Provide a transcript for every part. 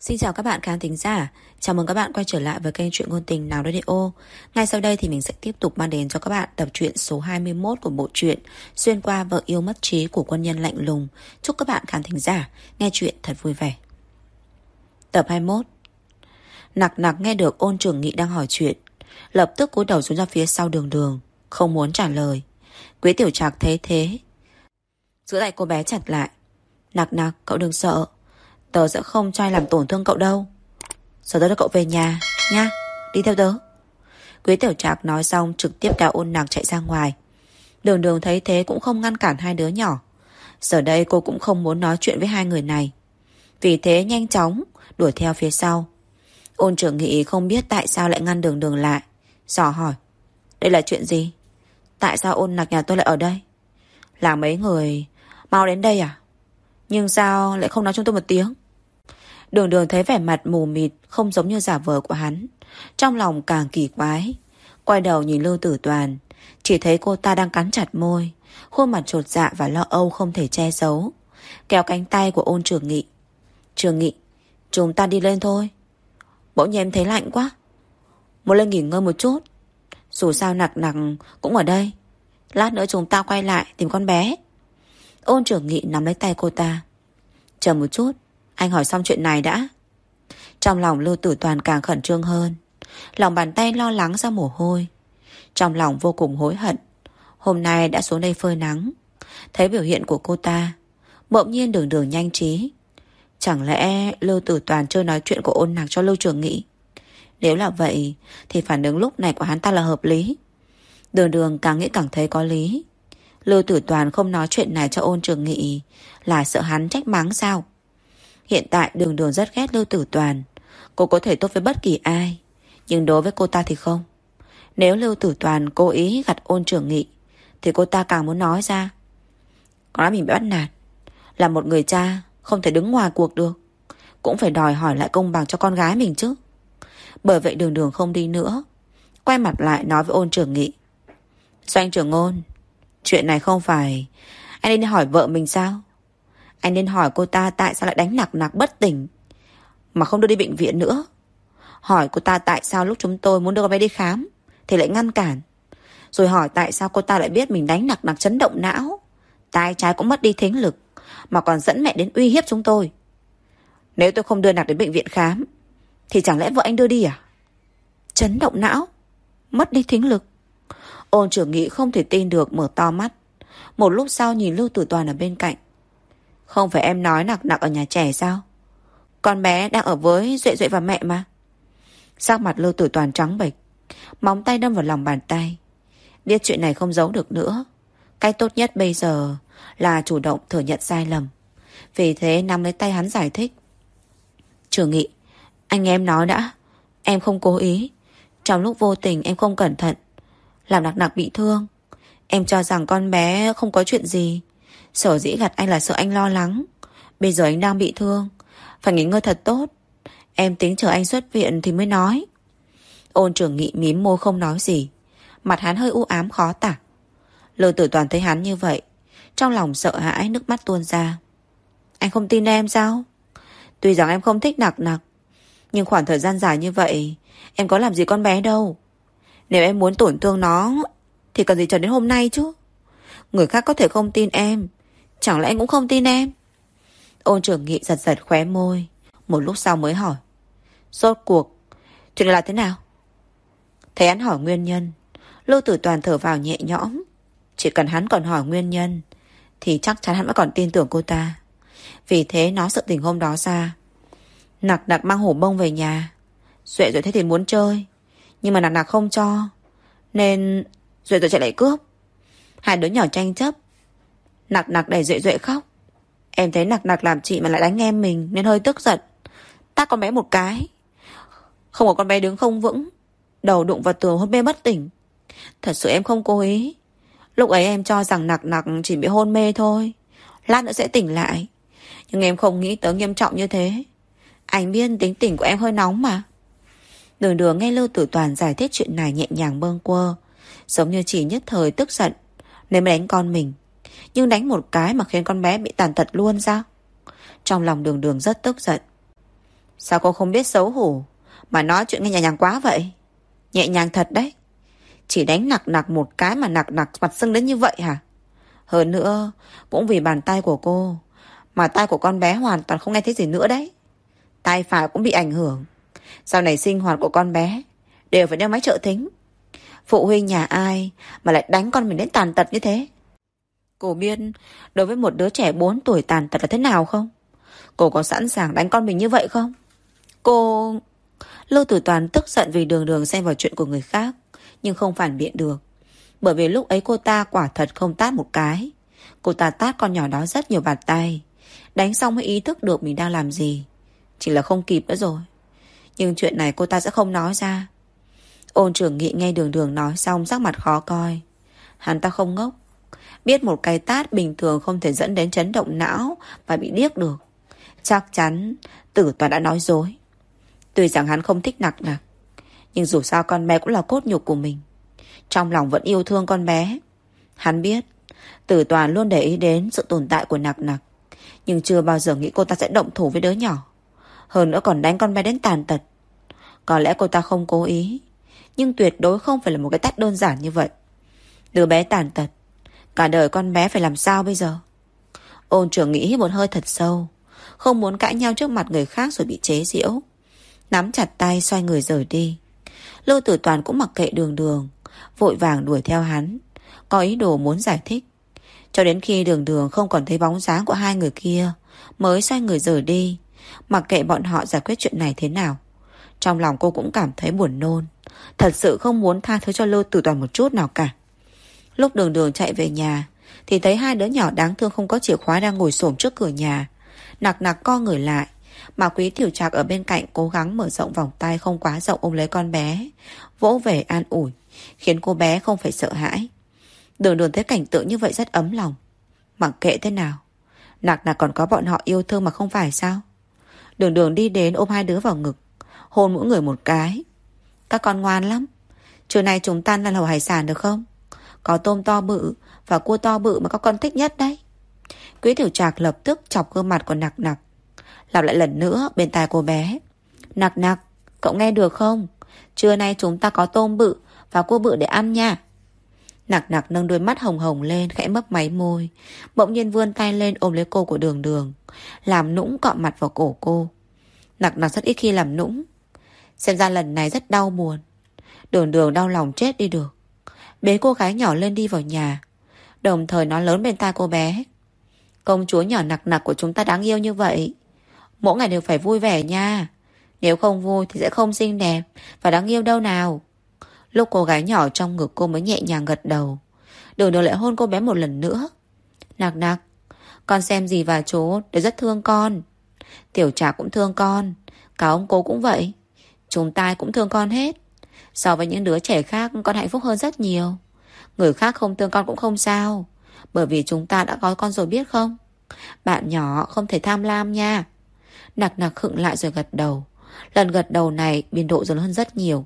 Xin chào các bạn khán thính giả. Chào mừng các bạn quay trở lại với kênh truyện ngôn tình Nào Radio. Ngay sau đây thì mình sẽ tiếp tục mang đến cho các bạn tập truyện số 21 của bộ truyện Xuyên qua vợ yêu mất trí của quân nhân lạnh lùng. Chúc các bạn khán thính giả nghe truyện thật vui vẻ. Tập 21. Nặc nặc nghe được Ôn Trường Nghị đang hỏi chuyện, lập tức cúi đầu xuống ra phía sau Đường Đường, không muốn trả lời. Quý Tiểu Trạc thấy thế, giữ tay cô bé chặt lại. Nặc nặc, cậu đừng sợ, tớ sẽ không cho ai làm tổn thương cậu đâu. Giờ tớ đưa cậu về nhà nha, đi theo tớ. Quý Tiểu Trạc nói xong trực tiếp kéo Ôn Nặc chạy ra ngoài. Đường Đường thấy thế cũng không ngăn cản hai đứa nhỏ. Giờ đây cô cũng không muốn nói chuyện với hai người này, vì thế nhanh chóng đuổi theo phía sau. Ôn Trường Nghị không biết tại sao lại ngăn Đường Đường lại, dò hỏi: đây là chuyện gì? Tại sao Ôn Nặc nhà tôi lại ở đây? Là mấy người mau đến đây à? Nhưng sao lại không nói cho tôi một tiếng? Đường Đường thấy vẻ mặt mù mịt không giống như giả vờ của hắn, trong lòng càng kỳ quái. Quay đầu nhìn Lưu Tử Toàn, chỉ thấy cô ta đang cắn chặt môi, khuôn mặt chột dạ và lo âu không thể che giấu. Kéo cánh tay của Ôn Trường Nghị: Trường Nghị, chúng ta đi lên thôi. Bỗng nhiên em thấy lạnh quá, muốn lên nghỉ ngơi một chút. Dù sao Nặc Nặc cũng ở đây, lát nữa chúng ta quay lại tìm con bé. Ôn Trường Nghị nắm lấy tay cô ta: chờ một chút, anh hỏi xong chuyện này đã. Trong lòng Lưu Tử Toàn càng khẩn trương hơn, lòng bàn tay lo lắng ra mồ hôi. Trong lòng vô cùng hối hận hôm nay đã xuống đây phơi nắng. Thấy biểu hiện của cô ta, bỗng nhiên Đường Đường nhanh trí. Chẳng lẽ Lưu Tử Toàn chưa nói chuyện của Ôn Nặc cho Lưu Trường Nghị? Nếu là vậy thì phản ứng lúc này của hắn ta là hợp lý. Đường Đường càng nghĩ càng thấy có lý. Lưu Tử Toàn không nói chuyện này cho Ôn Trường Nghị là sợ hắn trách mắng sao? Hiện tại Đường Đường rất ghét Lưu Tử Toàn. Cô có thể tốt với bất kỳ ai, nhưng đối với cô ta thì không. Nếu Lưu Tử Toàn cố ý gặt Ôn Trường Nghị thì cô ta càng muốn nói ra. Có nói mình bị bắt nạt, là một người cha không thể đứng ngoài cuộc được, cũng phải đòi hỏi lại công bằng cho con gái mình chứ. Bởi vậy Đường Đường không đi nữa, quay mặt lại nói với Ôn Trường Nghị: Doanh trưởng Ôn, chuyện này không phải anh nên hỏi vợ mình sao? Anh nên hỏi cô ta tại sao lại đánh Nặc Nặc bất tỉnh mà không đưa đi bệnh viện nữa. Hỏi cô ta tại sao lúc chúng tôi muốn đưa con bé đi khám thì lại ngăn cản. Rồi hỏi tại sao cô ta lại biết mình đánh Nặc Nặc chấn động não, tai trái cũng mất đi thính lực, mà còn dẫn mẹ đến uy hiếp chúng tôi. Nếu tôi không đưa Nặc đến bệnh viện khám thì chẳng lẽ vợ anh đưa đi à? Chấn động não, mất đi thính lực. Ôn Trường Nghị không thể tin được, mở to mắt. Một lúc sau nhìn Lưu Tử Toàn ở bên cạnh: không phải em nói Nặc Nặc ở nhà trẻ sao? Con bé đang ở với Duệ Duệ và mẹ mà. Sắc mặt Lưu Tử Toàn trắng bệch, móng tay đâm vào lòng bàn tay. Biết chuyện này không giấu được nữa, cách tốt nhất bây giờ là chủ động thừa nhận sai lầm. Vì thế nắm lấy tay hắn giải thích: Trường Nghị, anh nghe em nói đã. Em không cố ý, trong lúc vô tình em không cẩn thận làm Nặc Nặc bị thương. Em cho rằng con bé không có chuyện gì, sở dĩ gạt anh là sợ anh lo lắng. Bây giờ anh đang bị thương, phải nghỉ ngơi thật tốt. Em tính chờ anh xuất viện thì mới nói. Ôn Trường Nghị mím môi không nói gì, mặt hắn hơi u ám khó tả. Lưu Tử Toàn thấy hắn như vậy, trong lòng sợ hãi, nước mắt tuôn ra. Anh không tin em sao? Tuy rằng em không thích Nặc Nặc, nhưng khoảng thời gian dài như vậy em có làm gì con bé đâu. Nếu em muốn tổn thương nó thì cần gì chờ đến hôm nay chứ? Người khác có thể không tin em, chẳng lẽ anh cũng không tin em? Ôn Trường Nghị giật giật khóe môi, một lúc sau mới hỏi: rốt cuộc chuyện này là thế nào? Thấy hắn hỏi nguyên nhân, Lưu Tử Toàn thở vào nhẹ nhõm. Chỉ cần hắn còn hỏi nguyên nhân thì chắc chắn hắn vẫn còn tin tưởng cô ta. Vì thế nói sự tình hôm đó ra. Nặc Nặc mang hổ bông về nhà, Duệ Duệ thấy thì muốn chơi, nhưng mà Nặc Nặc không cho, nên Duệ Duệ chạy lại cướp. Hai đứa nhỏ tranh chấp, Nặc Nặc đẩy Duệ Duệ khóc. Em thấy Nặc Nặc làm chị mà lại đánh em mình nên hơi tức giận, tát con bé một cái. Không có con bé đứng không vững, đầu đụng vào tường hôn mê bất tỉnh. Thật sự em không cố ý. Lúc ấy em cho rằng Nặc Nặc chỉ bị hôn mê thôi, lát nữa sẽ tỉnh lại. Nhưng em không nghĩ tới nghiêm trọng như thế. Anh biết tính tình của em hơi nóng mà. Đường Đường nghe Lưu Tử Toàn giải thích chuyện này nhẹ nhàng bâng quơ, giống như chỉ nhất thời tức giận nên mới đánh con mình. Nhưng đánh một cái mà khiến con bé bị tàn tật luôn sao? Trong lòng Đường Đường rất tức giận. Sao cô không biết xấu hổ mà nói chuyện nghe nhẹ nhàng quá vậy? Nhẹ nhàng thật đấy. Chỉ đánh nặc nặc một cái mà nặc nặc mặt sưng đến như vậy hả? Hơn nữa, cũng vì bàn tay của cô mà tay của con bé hoàn toàn không nghe thấy gì nữa đấy. Tay phải cũng bị ảnh hưởng. Sau này sinh hoạt của con bé đều phải đeo máy trợ thính. Phụ huynh nhà ai mà lại đánh con mình đến tàn tật như thế? Cô biết đối với một đứa trẻ 4 tuổi tàn tật là thế nào không? Cô có sẵn sàng đánh con mình như vậy không? Cô... Lưu Tử Toàn tức giận vì Đường Đường xen vào chuyện của người khác, nhưng không phản biện được. Bởi vì lúc ấy cô ta quả thật không tát một cái. Cô ta tát con nhỏ đó rất nhiều bạt tay. Đánh xong mới ý thức được mình đang làm gì. Chỉ là không kịp nữa rồi. Nhưng chuyện này cô ta sẽ không nói ra. Ôn Trường Nghị nghe Đường Đường nói xong sắc mặt khó coi. Hắn ta không ngốc. Biết một cái tát bình thường không thể dẫn đến chấn động não và bị điếc được. Chắc chắn Tử Toàn đã nói dối. Tuy rằng hắn không thích nặc nặc, nhưng dù sao con bé cũng là cốt nhục của mình. Trong lòng vẫn yêu thương con bé. Hắn biết Tử Toàn luôn để ý đến sự tồn tại của nặc nặc, nhưng chưa bao giờ nghĩ cô ta sẽ động thủ với đứa nhỏ. Hơn nữa còn đánh con bé đến tàn tật. Có lẽ cô ta không cố ý, nhưng tuyệt đối không phải là một cái tát đơn giản như vậy. Đứa bé tàn tật, cả đời con bé phải làm sao bây giờ? Ôn Trường nghĩ hít một hơi thật sâu, không muốn cãi nhau trước mặt người khác rồi bị chế giễu. Nắm chặt tay xoay người rời đi. Lưu Tử Toàn cũng mặc kệ Đường Đường, vội vàng đuổi theo hắn, có ý đồ muốn giải thích. Cho đến khi Đường Đường không còn thấy bóng dáng của hai người kia, mới xoay người rời đi, mặc kệ bọn họ giải quyết chuyện này thế nào. Trong lòng cô cũng cảm thấy buồn nôn. Thật sự không muốn tha thứ cho Lưu Tử Toàn một chút nào cả. Lúc Đường Đường chạy về nhà thì thấy hai đứa nhỏ đáng thương không có chìa khóa đang ngồi xổm trước cửa nhà. Nặc nặc co người lại, mà Quý Tiểu Trạc ở bên cạnh cố gắng mở rộng vòng tay không quá rộng ôm lấy con bé, vỗ về an ủi, khiến cô bé không phải sợ hãi. Đường Đường thấy cảnh tượng như vậy rất ấm lòng. Mặc kệ thế nào, nặc nặc còn có bọn họ yêu thương mà không phải sao? Đường Đường đi đến ôm hai đứa vào ngực, hôn mỗi người một cái. Các con ngoan lắm. Trưa nay chúng ta ăn lẩu hải sản được không? Có tôm to bự và cua to bự mà các con thích nhất đấy. Quý Tiểu Trạc lập tức chọc gương mặt của nặc nặc, lặp lại lần nữa bên tai cô bé. Nặc nặc, cậu nghe được không? Trưa nay chúng ta có tôm bự và cua bự để ăn nha. Nặc nặc nâng đôi mắt hồng hồng lên, khẽ mấp máy môi, bỗng nhiên vươn tay lên ôm lấy cô của Đường Đường, làm nũng cọ mặt vào cổ cô. Nặc nặc rất ít khi làm nũng, xem ra lần này rất đau buồn. Đường Đường đau lòng chết đi được, bế cô gái nhỏ lên đi vào nhà, đồng thời nói lớn bên tai cô bé. Công chúa nhỏ nặc nặc của chúng ta đáng yêu như vậy, mỗi ngày đều phải vui vẻ nha. Nếu không vui thì sẽ không xinh đẹp và đáng yêu đâu nào. Lúc cô gái nhỏ trong ngực cô mới nhẹ nhàng gật đầu, Đường Đường lại hôn cô bé một lần nữa. Nặc nặc, con xem gì và chú đều rất thương con. Tiểu Trạc cũng thương con, cả ông cố cũng vậy. Chúng ta cũng thương con hết. So với những đứa trẻ khác, con hạnh phúc hơn rất nhiều. Người khác không thương con cũng không sao, bởi vì chúng ta đã có con rồi biết không? Bạn nhỏ không thể tham lam nha. Nặc nặc khựng lại rồi gật đầu. Lần gật đầu này biên độ lớn hơn rất nhiều.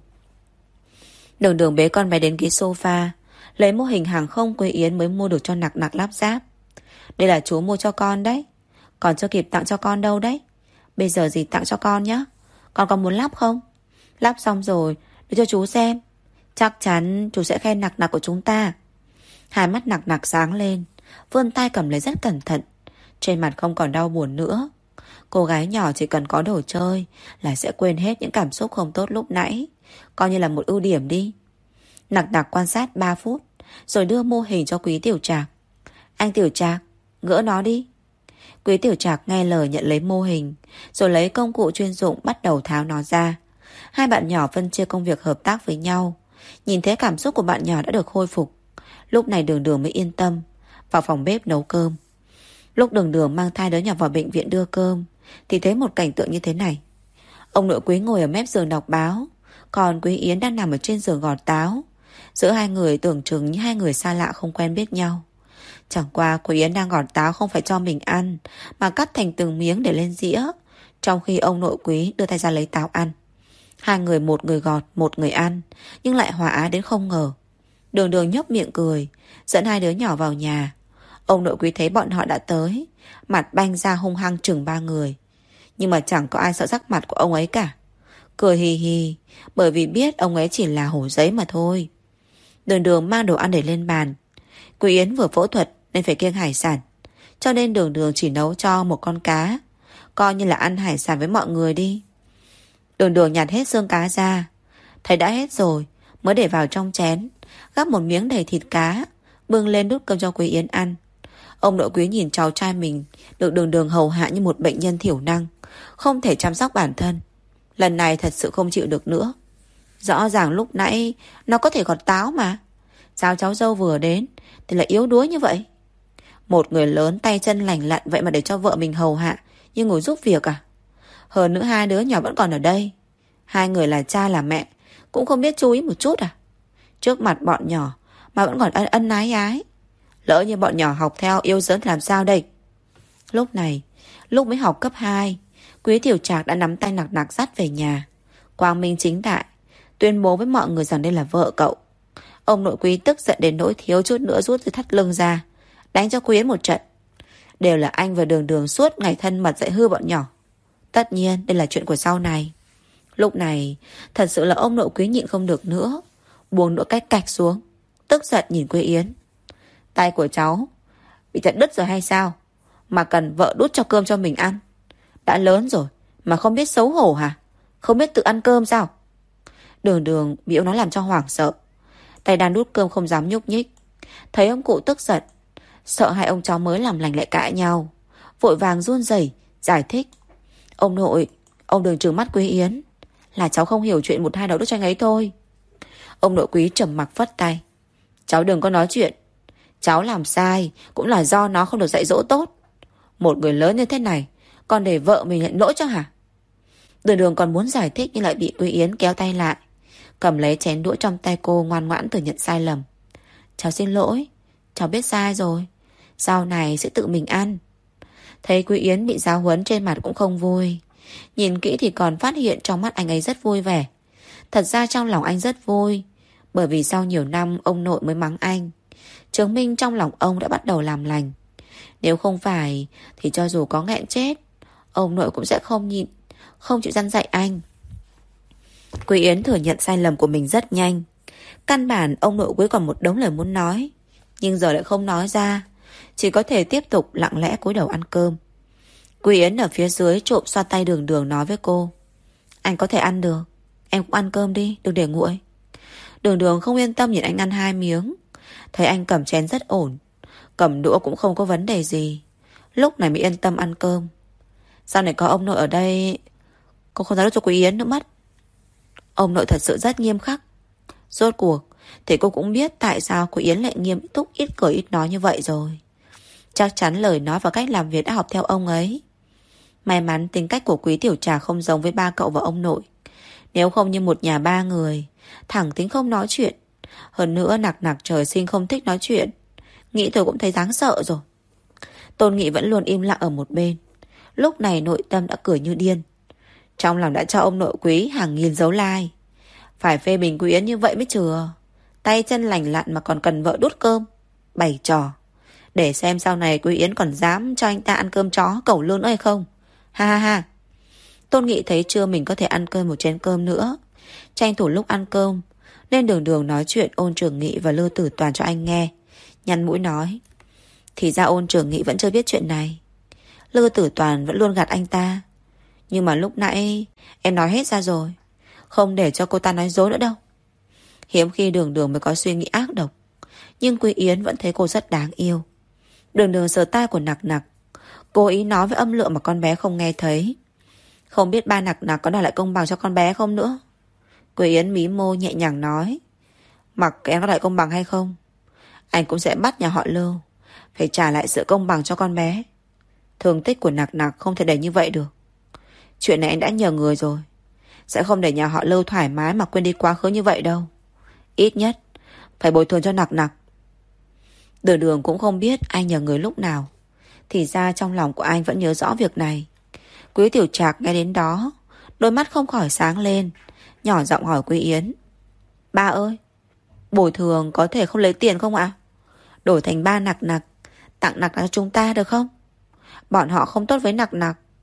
Đường Đường bế con bé đến ghế sofa, lấy mô hình hàng không Quế Yến mới mua được cho nặc nặc lắp ráp. Đây là chú mua cho con đấy, còn chưa kịp tặng cho con đâu đấy. Bây giờ dì tặng cho con nhé. Con có muốn lắp không? Lắp xong rồi để cho chú xem, chắc chắn chú sẽ khen nặc nặc của chúng ta. Hai mắt nặc nặc sáng lên, vươn tay cầm lấy rất cẩn thận. Trên mặt không còn đau buồn nữa. Cô gái nhỏ chỉ cần có đồ chơi là sẽ quên hết những cảm xúc không tốt lúc nãy, coi như là một ưu điểm đi. Nặc nặc quan sát 3 phút rồi đưa mô hình cho Quý Tiểu Trạc. Anh Tiểu Trạc, gỡ nó đi. Quý Tiểu Trạc nghe lời nhận lấy mô hình, rồi lấy công cụ chuyên dụng bắt đầu tháo nó ra. Hai bạn nhỏ phân chia công việc hợp tác với nhau. Nhìn thấy cảm xúc của bạn nhỏ đã được khôi phục, lúc này Đường Đường mới yên tâm vào phòng bếp nấu cơm. Lúc Đường Đường mang thai đứa nhỏ vào bệnh viện đưa cơm thì thấy một cảnh tượng như thế này. Ông nội Quý ngồi ở mép giường đọc báo, còn Quý Yến đang nằm ở trên giường gọt táo. Giữa hai người tưởng chừng như hai người xa lạ không quen biết nhau. Chẳng qua Quý Yến đang gọt táo không phải cho mình ăn, mà cắt thành từng miếng để lên dĩa, trong khi ông nội Quý đưa tay ra lấy táo ăn. Hai người, một người gọt một người ăn, nhưng lại hòa á đến không ngờ. Đường Đường nhếch miệng cười, dẫn hai đứa nhỏ vào nhà. Ông nội Quý thấy bọn họ đã tới, mặt banh ra hung hăng chừng ba người. Nhưng mà chẳng có ai sợ sắc mặt của ông ấy cả. Cười hì hì, bởi vì biết ông ấy chỉ là hổ giấy mà thôi. Đường Đường mang đồ ăn để lên bàn. Quý Yến vừa phẫu thuật nên phải kiêng hải sản, cho nên Đường Đường chỉ nấu cho một con cá, coi như là ăn hải sản với mọi người đi. Đường Đường nhặt hết xương cá ra, thấy đã hết rồi mới để vào trong chén, gắp một miếng đầy thịt cá, bưng lên đút cơm cho Quý Yến ăn. Ông nội Quý nhìn cháu trai mình được Đường Đường hầu hạ như một bệnh nhân thiểu năng, không thể chăm sóc bản thân. Lần này thật sự không chịu được nữa. Rõ ràng lúc nãy nó có thể gọt táo mà, sao cháu dâu vừa đến thì lại yếu đuối như vậy? Một người lớn tay chân lành lặn vậy mà để cho vợ mình hầu hạ như ngồi giúp việc à? Hơn nữa hai đứa nhỏ vẫn còn ở đây, hai người là cha là mẹ cũng không biết chú ý một chút à? Trước mặt bọn nhỏ mà vẫn còn ân ân ái ái. Lỡ như bọn nhỏ học theo yêu dớn làm sao đây? Lúc này, lúc mới học cấp 2, Quý Tiểu Trạc đã nắm tay Nặc Nặc dắt về nhà, quang minh chính đại tuyên bố với mọi người rằng đây là vợ cậu. Ông nội Quý tức giận đến nỗi thiếu chút nữa rút từ thắt lưng ra, đánh cho Quý một trận. Đều là anh và Đường Đường suốt ngày thân mật dạy hư bọn nhỏ. Tất nhiên đây là chuyện của sau này. Lúc này thật sự là ông nội Quý nhịn không được nữa, buông đũa cách cạch xuống, tức giận nhìn Quý Yến. Tay của cháu bị chặt đứt rồi hay sao mà cần vợ đút cho cơm cho mình ăn? Đã lớn rồi mà không biết xấu hổ hả? Không biết tự ăn cơm sao? Đường Đường bị ông nó làm cho hoảng sợ, tay đang đút cơm không dám nhúc nhích. Thấy ông cụ tức giận, sợ hai ông cháu mới làm lành lại cãi nhau, vội vàng run rẩy giải thích. Ông nội, ông đừng trừng mắt Quý Yến, là cháu không hiểu chuyện một hai đầu đút cho anh ấy thôi. Ông nội Quý trầm mặc phất tay. Cháu đừng có nói chuyện. Cháu làm sai cũng là do nó không được dạy dỗ tốt. Một người lớn như thế này còn để vợ mình nhận lỗi cho hả? Đường Đường còn muốn giải thích nhưng lại bị Quý Yến kéo tay lại, cầm lấy chén đũa trong tay cô, ngoan ngoãn thừa nhận sai lầm. Cháu xin lỗi, cháu biết sai rồi, sau này sẽ tự mình ăn. Thấy Quý Yến bị giáo huấn, trên mặt cũng không vui. Nhìn kỹ thì còn phát hiện trong mắt anh ấy rất vui vẻ. Thật ra trong lòng anh rất vui, bởi vì sau nhiều năm ông nội mới mắng anh, chứng minh trong lòng ông đã bắt đầu làm lành. Nếu không phải thì cho dù có nghẹn chết, ông nội cũng sẽ không nhịn, không chịu răn dạy anh. Quý Yến thừa nhận sai lầm của mình rất nhanh. Căn bản ông nội Quý còn một đống lời muốn nói, nhưng giờ lại không nói ra, chỉ có thể tiếp tục lặng lẽ cúi đầu ăn cơm. Quý Yến ở phía dưới trộm xoa tay Đường Đường nói với cô. Anh có thể ăn được, em cũng ăn cơm đi, đừng để nguội. Đường Đường không yên tâm nhìn anh ăn 2 miếng. Thấy anh cầm chén rất ổn, cầm đũa cũng không có vấn đề gì, lúc này mới yên tâm ăn cơm. Sau này có ông nội ở đây, cô không dám đút cho Quý Yến nữa mất. Ông nội thật sự rất nghiêm khắc. Rốt cuộc thì cô cũng biết tại sao Quý Yến lại nghiêm túc, ít cười ít nói như vậy rồi. Chắc chắn lời nói và cách làm việc đã học theo ông ấy. May mắn tính cách của Quý Tiểu Trà không giống với ba cậu và ông nội. Nếu không như một nhà 3 người, thẳng tính không nói chuyện. Hơn nữa Nặc Nặc trời sinh không thích nói chuyện, nghĩ thôi cũng thấy đáng sợ rồi. Tôn Nghị vẫn luôn im lặng ở một bên, lúc này nội tâm đã cười như điên. Trong lòng đã cho ông nội Quý hàng nghìn dấu like. Phải phê bình Quý Yến như vậy mới chừa. Tay chân lành lặn mà còn cần vợ đút cơm, bày trò. Để xem sau này Quý Yến còn dám cho anh ta ăn cơm chó cẩu lương nữa hay không. Ha ha ha. Tôn Nghị thấy chưa mình có thể ăn cơm một chén cơm nữa, tranh thủ lúc ăn cơm nên Đường Đường nói chuyện Ôn Trường Nghị và Lưu Tử Toàn cho anh nghe. Nhăn mũi nói. Thì ra Ôn Trường Nghị vẫn chưa biết chuyện này, Lưu Tử Toàn vẫn luôn gạt anh ta. Nhưng mà lúc nãy em nói hết ra rồi, không để cho cô ta nói dối nữa đâu. Hiếm khi Đường Đường mới có suy nghĩ ác độc, nhưng Quý Yến vẫn thấy cô rất đáng yêu. Đường Đường sờ tai của Nặc Nặc, cố ý nói với âm lượng mà con bé không nghe thấy. Không biết ba Nặc Nặc có đòi lại công bằng cho con bé không nữa. Quý Yến mí môi nhẹ nhàng nói. Mặc em có đòi công bằng hay không, anh cũng sẽ bắt nhà họ Lưu phải trả lại sự công bằng cho con bé. Thương tích của Nặc Nặc không thể để như vậy được. Chuyện này anh đã nhờ người rồi, sẽ không để nhà họ Lưu thoải mái mà quên đi quá khứ như vậy đâu. Ít nhất phải bồi thường cho Nặc Nặc. Đường Đường cũng không biết anh nhờ người lúc nào, thì ra trong lòng của anh vẫn nhớ rõ việc này. Quý Tiểu Trạc nghe đến đó, đôi mắt không khỏi sáng lên, nhỏ giọng hỏi Quý Yến. Ba ơi, bồi thường có thể không lấy tiền không ạ? Đổi thành ba Nặc Nặc, tặng Nặc Nặc cho chúng ta được không? Bọn họ không tốt với Nặc Nặc,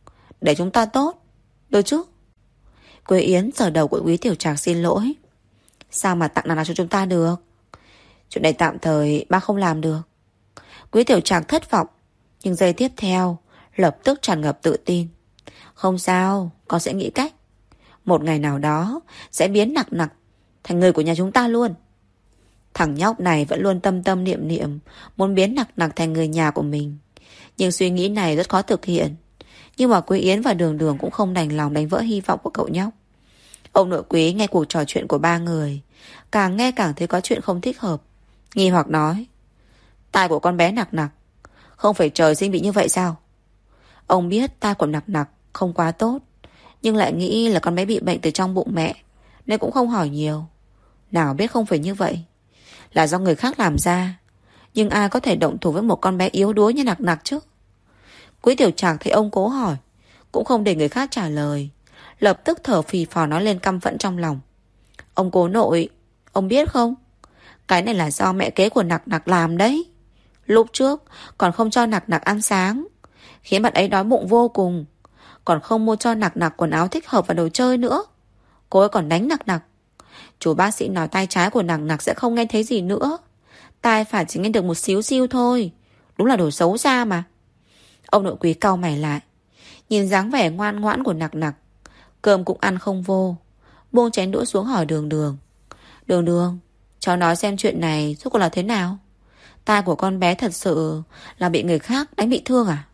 để chúng ta tốt, được chứ? Quế Yến sờ đầu của Quý Tiểu Trạc xin lỗi. Sao mà tặng nào cho chúng ta được? Chuyện này tạm thời ba không làm được. Quý Tiểu Trạc thất vọng, nhưng giây tiếp theo lập tức tràn ngập tự tin. Không sao, con sẽ nghĩ cách. Một ngày nào đó sẽ biến Nặc Nặc thành người của nhà chúng ta luôn. Thằng nhóc này vẫn luôn tâm tâm niệm niệm muốn biến Nặc Nặc thành người nhà của mình. Nhưng suy nghĩ này rất khó thực hiện. Nhưng mà Quý Yến và Đường Đường cũng không đành lòng đánh vỡ hy vọng của cậu nhóc. Ông nội Quý nghe cuộc trò chuyện của ba người, càng nghe càng thấy có chuyện không thích hợp. Nghi hoặc nói: tai của con bé Nặc Nặc không phải trời sinh bị như vậy sao? Ông biết tai của Nặc Nặc không quá tốt, nhưng lại nghĩ là con bé bị bệnh từ trong bụng mẹ, nên cũng không hỏi nhiều. Nào biết không phải như vậy, là do người khác làm ra. Nhưng ai có thể động thủ với một con bé yếu đuối như Nặc Nặc chứ? Quý Tiểu Trạc thấy ông cố hỏi, cũng không để người khác trả lời, lập tức thở phì phò nói lên căm phẫn trong lòng. Ông cố nội, ông biết không, cái này là do mẹ kế của Nặc Nặc làm đấy. Lúc trước còn không cho Nặc Nặc ăn sáng, khiến bạn ấy đói bụng vô cùng. Còn không mua cho Nặc Nặc quần áo thích hợp và đồ chơi nữa. Cô ấy còn đánh Nặc Nặc. Chú bác sĩ nói tai trái của Nặc Nặc sẽ không nghe thấy gì nữa, tai phải chỉ nghe được một xíu xiu thôi. Đúng là đồ xấu xa mà. Ông nội Quý cau mày lại, nhìn dáng vẻ ngoan ngoãn của Nặc Nặc. Cơm cũng ăn không vô, buông chén đũa xuống hỏi Đường Đường. Đường Đường, cháu nói xem chuyện này rốt cuộc là thế nào? Tai của con bé thật sự là bị người khác đánh bị thương à?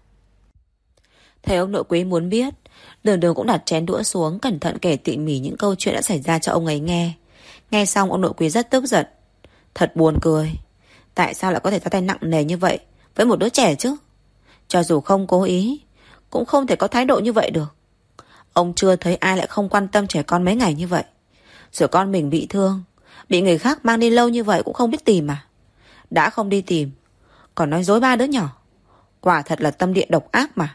Thấy ông nội Quý muốn biết, Đường Đường cũng đặt chén đũa xuống, cẩn thận kể tỉ mỉ những câu chuyện đã xảy ra cho ông ấy nghe. Nghe xong ông nội Quý rất tức giận. Thật buồn cười, tại sao lại có thể ra tay nặng nề như vậy với một đứa trẻ chứ? Cho dù không cố ý, cũng không thể có thái độ như vậy được. Ông chưa thấy ai lại không quan tâm trẻ con mấy ngày như vậy. Rồi con mình bị thương, bị người khác mang đi lâu như vậy cũng không biết tìm à? Đã không đi tìm, còn nói dối ba đứa nhỏ. Quả thật là tâm địa độc ác mà.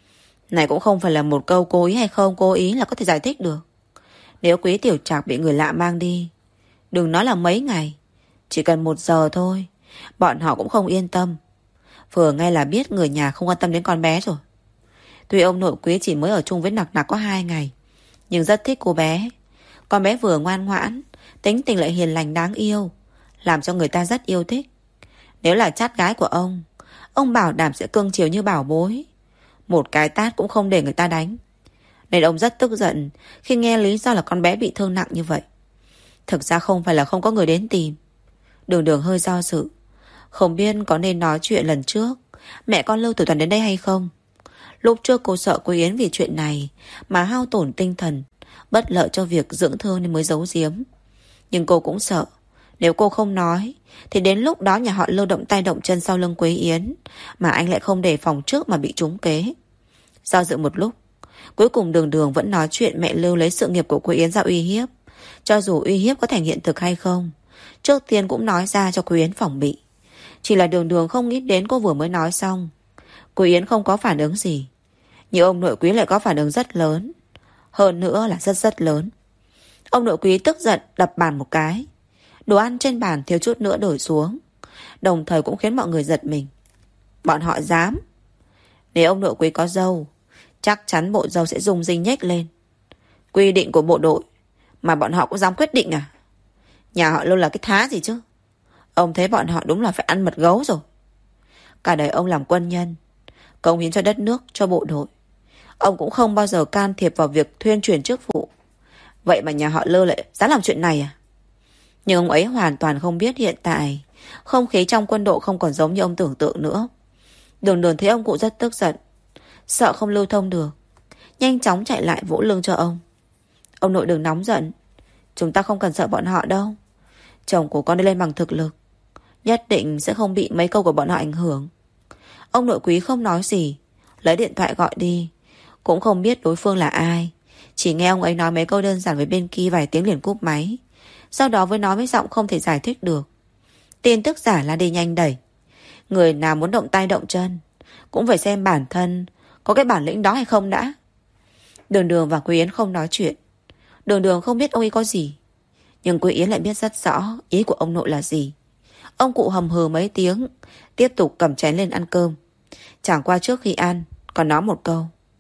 Này cũng không phải là một câu cố ý hay không cố ý là có thể giải thích được. Nếu Quý Tiểu Trạc bị người lạ mang đi, đừng nói là mấy ngày, chỉ cần 1 giờ thôi, bọn họ cũng không yên tâm. Vừa nghe là biết người nhà không quan tâm đến con bé rồi. Tuy ông nội Quý chỉ mới ở chung với Nặc Nặc có 2 ngày, nhưng rất thích cô bé. Con bé vừa ngoan ngoãn, tính tình lại hiền lành đáng yêu, làm cho người ta rất yêu thích. Nếu là chát gái của ông bảo đảm sẽ cưng chiều như bảo bối, một cái tát cũng không để người ta đánh. Nên ông rất tức giận khi nghe lý do là con bé bị thương nặng như vậy. Thực ra không phải là không có người đến tìm. Đường Đường hơi do dự, không biết có nên nói chuyện lần trước mẹ con Lưu Tử Toàn đến đây hay không. Lúc trước cô sợ cô Yến vì chuyện này mà hao tổn tinh thần, bất lợi cho việc dưỡng thương nên mới giấu giếm. Nhưng cô cũng sợ, nếu cô không nói thì đến lúc đó nhà họ Lưu động tay động chân sau lưng Quế Yến, mà anh lại không đề phòng trước mà bị trúng kế. Do dự một lúc, cuối cùng Đường Đường vẫn nói chuyện mẹ Lưu lấy sự nghiệp của Quế Yến ra uy hiếp. Cho dù uy hiếp có thành hiện thực hay không, trước tiên cũng nói ra cho Quế Yến phòng bị. Chỉ là Đường Đường không nghĩ đến cô vừa mới nói xong, Quế Yến không có phản ứng gì, nhưng ông nội Quý lại có phản ứng rất lớn. Hơn nữa là rất rất lớn. Ông nội Quý tức giận đập bàn một cái, đồ ăn trên bàn thiếu chút nữa đổ xuống, đồng thời cũng khiến mọi người giật mình. Bọn họ dám. Nếu ông nội Quý có dâu, chắc chắn bộ dâu sẽ rung rinh nhếch lên. Quy định của bộ đội mà bọn họ cũng dám quyết định à? Nhà họ Lưu là cái thá gì chứ? Ông thấy bọn họ đúng là phải ăn mật gấu rồi. Cả đời ông làm quân nhân, cống hiến cho đất nước, cho bộ đội. Ông cũng không bao giờ can thiệp vào việc thuyên truyền chức vụ. Vậy mà nhà họ Lưu lại dám làm chuyện này à? Nhưng ông ấy hoàn toàn không biết hiện tại không khí trong quân đội không còn giống như ông tưởng tượng nữa. Đường Đường thấy ông cụ rất tức giận, sợ không lưu thông được, nhanh chóng chạy lại vỗ lưng cho ông. Ông nội đừng nóng giận, chúng ta không cần sợ bọn họ đâu. Chồng của con đi lên bằng thực lực, nhất định sẽ không bị mấy câu của bọn họ ảnh hưởng. Ông nội Quý không nói gì, lấy điện thoại gọi đi. Cũng không biết đối phương là ai, chỉ nghe ông ấy nói mấy câu đơn giản với bên kia vài tiếng liền cúp máy. Sau đó với nói với giọng không thể giải thích được. Tin tức giả là đi nhanh đẩy. Người nào muốn động tay động chân cũng phải xem bản thân có cái bản lĩnh đó hay không đã. Đường Đường và Quý Yến không nói chuyện. Đường Đường không biết ông ấy có gì, nhưng Quý Yến lại biết rất rõ ý của ông nội là gì. Ông cụ hầm hừ mấy tiếng, tiếp tục cầm chén lên ăn cơm. Chẳng qua trước khi ăn còn nói một câu: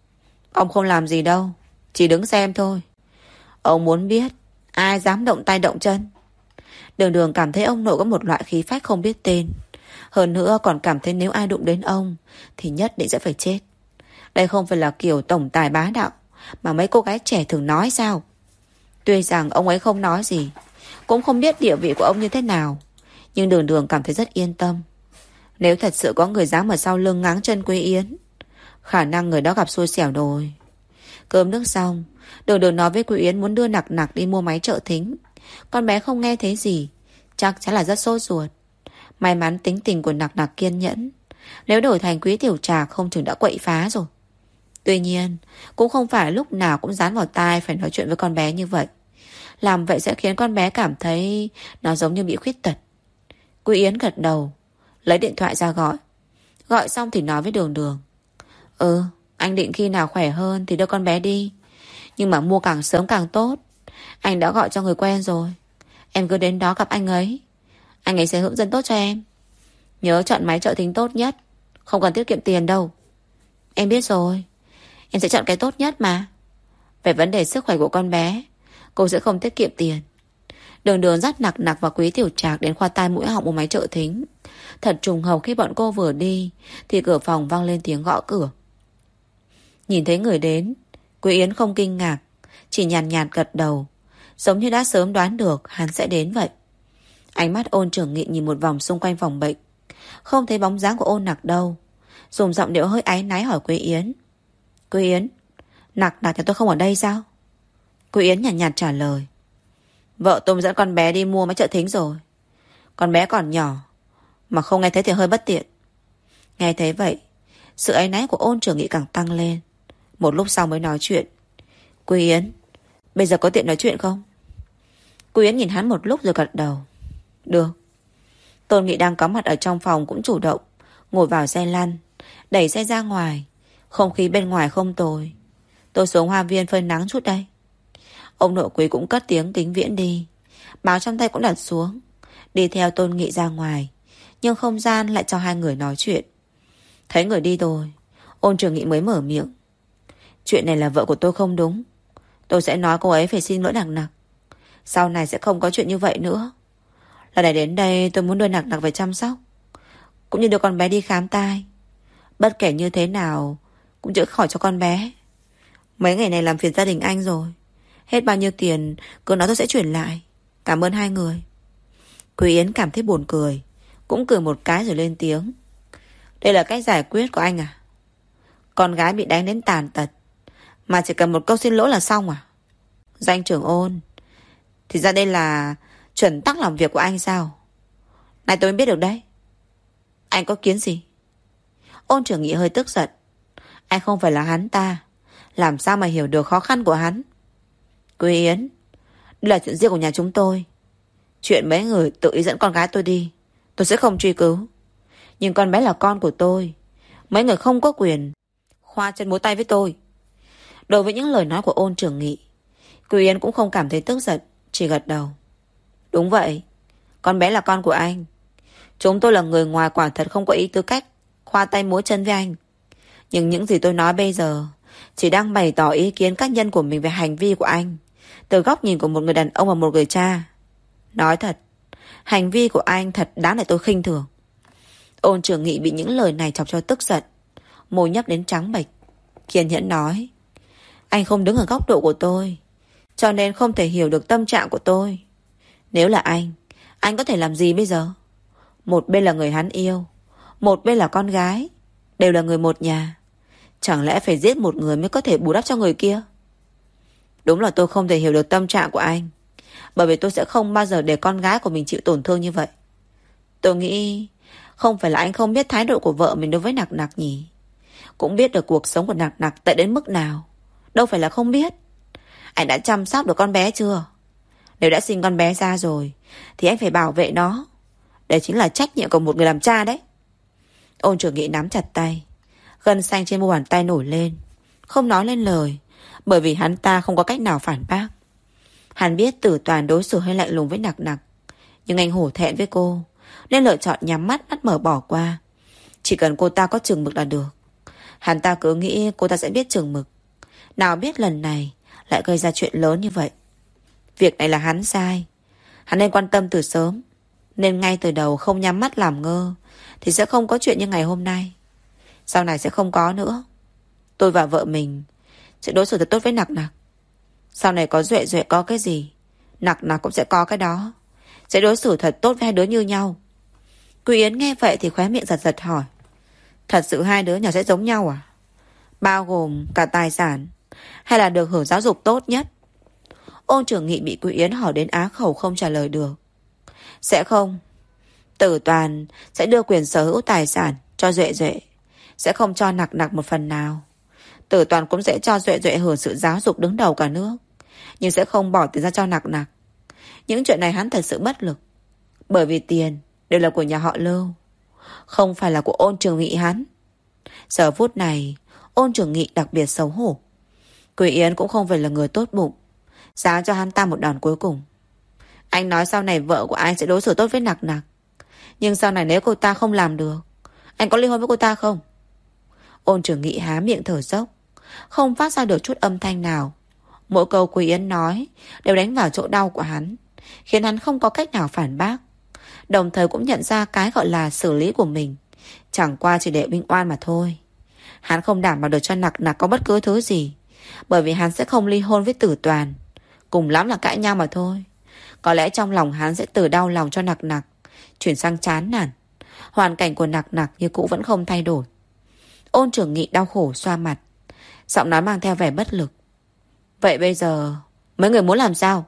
Ông không làm gì đâu, chỉ đứng xem thôi. Ông muốn biết ai dám động tay động chân? Đường Đường cảm thấy ông nội có một loại khí phách không biết tên. Hơn nữa còn cảm thấy nếu ai đụng đến ông thì nhất định sẽ phải chết. Đây không phải là kiểu tổng tài bá đạo mà mấy cô gái trẻ thường nói sao? Tuy rằng ông ấy không nói gì, cũng không biết địa vị của ông như thế nào, nhưng Đường Đường cảm thấy rất yên tâm. Nếu thật sự có người dám ở sau lưng ngáng chân Quý Yến, khả năng người đó gặp xui xẻo rồi. Cơm nước xong, Đường Đường nói với Quý Yến muốn đưa Nặc Nặc đi mua máy trợ thính. Con bé không nghe thấy gì, chắc chắn là rất sốt ruột. May mắn tính tình của Nặc Nặc kiên nhẫn, nếu đổi thành Quý Tiểu Trạc không chừng đã quậy phá rồi. Tuy nhiên, cũng không phải lúc nào cũng dán vào tai phải nói chuyện với con bé như vậy. Làm vậy sẽ khiến con bé cảm thấy nó giống như bị khuyết tật. Quý Yến gật đầu, lấy điện thoại ra gọi. Gọi xong thì nói với Đường Đường: anh định khi nào khỏe hơn thì đưa con bé đi, nhưng mà mua càng sớm càng tốt. Anh đã gọi cho người quen rồi, em cứ đến đó gặp anh ấy. Anh ấy sẽ hướng dẫn tốt cho em. Nhớ chọn máy trợ thính tốt nhất, không cần tiết kiệm tiền đâu. Em biết rồi, em sẽ chọn cái tốt nhất mà. Về vấn đề sức khỏe của con bé, cô sẽ không tiết kiệm tiền. Đường Đường dắt Nặc Nặc và Quý Tiểu Trạc đến khoa tai mũi họng một máy trợ thính. Thật trùng hợp khi bọn cô vừa đi thì cửa phòng vang lên tiếng gõ cửa. Nhìn thấy người đến, Quý Yến không kinh ngạc, chỉ nhàn nhạt gật đầu, giống như đã sớm đoán được hắn sẽ đến vậy. Ánh mắt Ôn Trưởng Nghị nhìn một vòng xung quanh phòng bệnh, không thấy bóng dáng của Ôn Nặc đâu, dùng giọng điệu hơi áy náy hỏi Quý Yến: Quý Yến, Nặc Nặc nhà tôi không ở đây sao? Quý Yến nhàn nhạt trả lời: Vợ tôi dẫn con bé đi mua máy trợ thính rồi. Con bé còn nhỏ, mà không nghe thấy thì hơi bất tiện. Nghe thấy vậy, sự áy náy của Ôn Trưởng Nghị càng tăng lên. Một lúc sau mới nói chuyện: Quý Yến, bây giờ có tiện nói chuyện không? Quý Yến nhìn hắn một lúc rồi gật đầu: Được. Tôn Nghị đang có mặt ở trong phòng cũng chủ động ngồi vào xe lăn, đẩy xe ra ngoài. Không khí bên ngoài không tồi. Tôi xuống hoa viên phơi nắng chút đây. Ông nội Quý cũng cất tiếng kính viễn đi, báo trong tay cũng đặt xuống, đi theo Tôn Nghị ra ngoài. Nhưng không gian lại cho hai người nói chuyện. Thấy người đi rồi, Ôn Trường Nghị mới mở miệng: Chuyện này là vợ của tôi không đúng. Tôi sẽ nói cô ấy phải xin lỗi Nặc Nặc. Sau này sẽ không có chuyện như vậy nữa. Lần này đến đây tôi muốn đưa Nặc Nặc về chăm sóc, cũng như đưa con bé đi khám tai. Bất kể như thế nào cũng chữa khỏi cho con bé. Mấy ngày này làm phiền gia đình anh rồi. Hết bao nhiêu tiền cứ nói tôi sẽ chuyển lại. Cảm ơn hai người. Quý Yến cảm thấy buồn cười, cũng cười một cái rồi lên tiếng: Đây là cách giải quyết của anh à? Con gái bị đánh đến tàn tật mà chỉ cần một câu xin lỗi là xong à? Doanh trưởng Ôn, thì ra đây là chuẩn tắc làm việc của anh sao? Này tôi mới biết được đấy. Anh có kiến gì? Ôn trưởng Nghị hơi tức giận. Anh không phải là hắn ta, làm sao mà hiểu được khó khăn của hắn? Quý Yến, đây là chuyện riêng của nhà chúng tôi. Chuyện mấy người tự ý dẫn con gái tôi đi, tôi sẽ không truy cứu. Nhưng con bé là con của tôi, mấy người không có quyền khoa chân múa tay với tôi. Đối với những lời nói của Ôn trưởng Nghị, Quý Yến cũng không cảm thấy tức giận, chỉ gật đầu. Đúng vậy, con bé là con của anh. Chúng tôi là người ngoài quả thật không có ý tư cách khoa tay múa chân với anh. Nhưng những gì tôi nói bây giờ chỉ đang bày tỏ ý kiến cá nhân của mình về hành vi của anh, từ góc nhìn của một người đàn ông và một người cha. Nói thật, hành vi của anh thật đáng để tôi khinh thường. Ôn trưởng Nghị bị những lời này chọc cho tức giận, môi nhấp đến trắng bệch, kiên nhẫn nói: Anh không đứng ở góc độ của tôi, cho nên không thể hiểu được tâm trạng của tôi. Nếu là anh có thể làm gì bây giờ? Một bên là người hắn yêu, một bên là con gái, đều là người một nhà. Chẳng lẽ phải giết một người mới có thể bù đắp cho người kia? Đúng là tôi không thể hiểu được tâm trạng của anh, bởi vì tôi sẽ không bao giờ để con gái của mình chịu tổn thương như vậy. Tôi nghĩ không phải là anh không biết thái độ của vợ mình đối với Nặc Nặc nhỉ? Cũng biết được cuộc sống của Nặc Nặc tệ đến mức nào. Đâu phải là không biết. Anh đã chăm sóc được con bé chưa? Nếu đã sinh con bé ra rồi thì anh phải bảo vệ nó. Đây chính là trách nhiệm của một người làm cha đấy. Ôn trưởng Nghị nắm chặt tay, gân xanh trên mu bàn tay nổi lên, không nói lên lời, bởi vì hắn ta không có cách nào phản bác. Hắn biết Tử Toàn đối xử hơi lạnh lùng với Nặc Nặc, nhưng anh hổ thẹn với cô nên lựa chọn nhắm mắt mắt mở bỏ qua. Chỉ cần cô ta có chừng mực là được. Hắn ta cứ nghĩ cô ta sẽ biết chừng mực, Nào biết lần này lại gây ra chuyện lớn như vậy. Việc này là hắn sai. Hắn nên quan tâm từ sớm. Nên ngay từ đầu không nhắm mắt làm ngơ thì sẽ không có chuyện như ngày hôm nay. Sau này sẽ không có nữa. Tôi và vợ mình sẽ đối xử thật tốt với Nặc Nặc. Sau này có Duệ Duệ có cái gì, Nặc Nặc cũng sẽ có cái đó. Sẽ đối xử thật tốt với hai đứa như nhau. Quý Yến nghe vậy thì khóe miệng giật giật hỏi: Thật sự hai đứa nhỏ sẽ giống nhau à? Bao gồm cả tài sản, hay là được hưởng giáo dục tốt nhất? Ôn Trường Nghị bị Quý Yến hỏi đến á khẩu không trả lời được. Sẽ không. Tử Toàn sẽ đưa quyền sở hữu tài sản cho Duệ Duệ, sẽ không cho Nặc Nặc một phần nào. Tử Toàn cũng sẽ cho Duệ Duệ hưởng sự giáo dục đứng đầu cả nước, nhưng sẽ không bỏ tiền ra cho Nặc Nặc. Những chuyện này hắn thật sự bất lực, bởi vì tiền đều là của nhà họ Lưu, không phải là của Ôn Trường Nghị hắn. Giờ phút này Ôn Trường Nghị đặc biệt xấu hổ. Quý Yến cũng không phải là người tốt bụng, giá cho hắn ta một đòn cuối cùng. Anh nói sau này vợ của anh sẽ đối xử tốt với Nặc Nặc, nhưng sau này nếu cô ta không làm được, anh có ly hôn với cô ta không? Ôn Trường Nghị há miệng thở dốc, không phát ra được chút âm thanh nào. Mỗi câu Quý Yến nói đều đánh vào chỗ đau của hắn, khiến hắn không có cách nào phản bác. Đồng thời cũng nhận ra cái gọi là xử lý của mình chẳng qua chỉ để minh oan mà thôi. Hắn không đảm bảo được cho Nặc Nặc có bất cứ thứ gì, bởi vì hắn sẽ không ly hôn với Tử Toàn, cùng lắm là cãi nhau mà thôi. Có lẽ trong lòng hắn sẽ từ đau lòng cho Nặc Nặc chuyển sang chán nản. Hoàn cảnh của Nặc Nặc như cũ vẫn không thay đổi. Ôn Trường Nghị đau khổ xoa mặt, giọng nói mang theo vẻ bất lực. Vậy bây giờ mấy người muốn làm sao?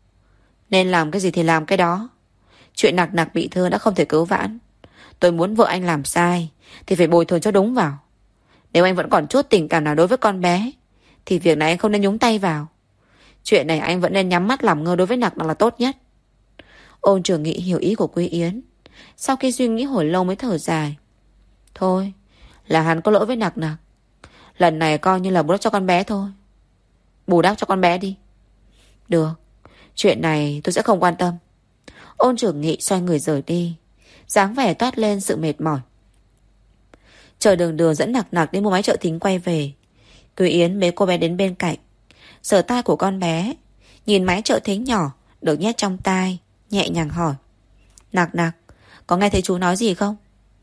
Nên làm cái gì thì làm cái đó. Chuyện Nặc Nặc bị thương đã không thể cứu vãn. Tôi muốn vợ anh làm sai thì phải bồi thường cho đúng vào. Nếu anh vẫn còn chút tình cảm nào đối với con bé thì việc này anh không nên nhúng tay vào. Chuyện này anh vẫn nên nhắm mắt làm ngơ đối với Nặc Nặc là tốt nhất. Ôn Trường Nghị hiểu ý của Quý Yến, sau khi suy nghĩ hồi lâu mới thở dài. Thôi, là hắn có lỗi với Nặc Nặc. Lần này coi như là bù đắp cho con bé thôi. Bù đắp cho con bé đi. Được, chuyện này tôi sẽ không quan tâm. Ôn Trường Nghị xoay người rời đi, dáng vẻ toát lên sự mệt mỏi. Chờ Đường Đường dẫn Nặc Nặc đi mua máy trợ thính quay về. Quý Yến bế cô bé đến bên cạnh, sờ tai của con bé, nhìn máy trợ thính nhỏ được nhét trong tai, nhẹ nhàng hỏi: Nặc Nặc, có nghe thấy chú nói gì không?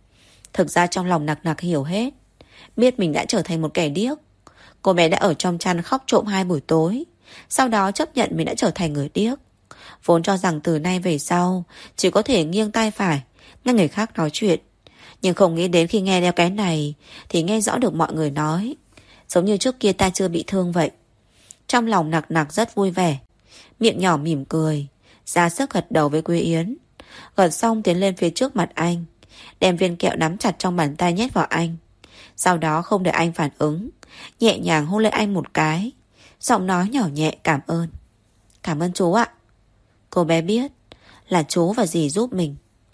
Thực ra trong lòng Nặc Nặc hiểu hết, biết mình đã trở thành một kẻ điếc. Cô bé đã ở trong chăn khóc trộm 2 buổi tối, sau đó chấp nhận mình đã trở thành người điếc. Vốn cho rằng từ nay về sau chỉ có thể nghiêng tai phải nghe người khác nói chuyện, nhưng không nghĩ đến khi nghe đeo cái này thì nghe rõ được mọi người nói, giống như trước kia ta chưa bị thương vậy. Trong lòng Nặc Nặc rất vui vẻ, miệng nhỏ mỉm cười, ra sức gật đầu với Quý Yến. Gật xong tiến lên phía trước mặt anh, đem viên kẹo nắm chặt trong bàn tay nhét vào anh. Sau đó không để anh phản ứng, nhẹ nhàng hôn lên anh một cái, giọng nói nhỏ nhẹ cảm ơn. Cảm ơn chú ạ. Cô bé biết là chú và dì giúp mình.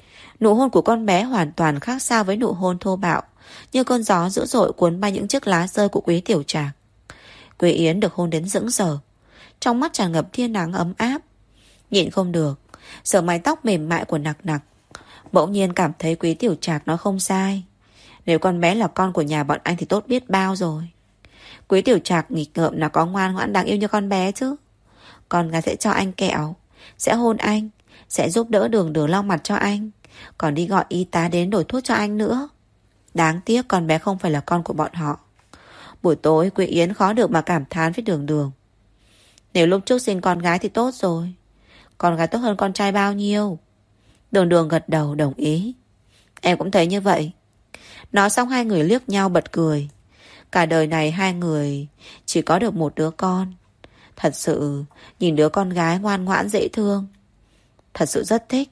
Nụ hôn của con bé hoàn toàn khác xa với nụ hôn thô bạo, như cơn gió dữ dội cuốn bay những chiếc lá rơi của Quý Tiểu Trạc. Quý Yến được hôn đến sững sờ, trong mắt tràn ngập tia nắng ấm áp. Nhịn không được, sờ mái tóc mềm mại của Nặc Nặc. Bỗng nhiên cảm thấy Quý Tiểu Trạc nói không sai. Nếu con bé là con của nhà bọn anh thì tốt biết bao rồi. Quý Tiểu Trạc nghịch ngợm là có ngoan ngoãn đáng yêu như con bé chứ. Con gái sẽ cho anh kẹo, sẽ hôn anh, sẽ giúp đỡ Đường Đường lau mặt cho anh, còn đi gọi y tá đến đổi thuốc cho anh nữa. Đáng tiếc con bé không phải là con của bọn họ. Buổi tối Quý Yến khó được mà cảm thán với Đường Đường. Nếu lúc trước sinh con gái thì tốt rồi. Con gái tốt hơn con trai bao nhiêu. Đường Đường gật đầu đồng ý. Em cũng thấy như vậy. Nói xong hai người liếc nhau bật cười. Cả đời này hai người chỉ có được một đứa con. Thật sự nhìn đứa con gái ngoan ngoãn dễ thương, thật sự rất thích.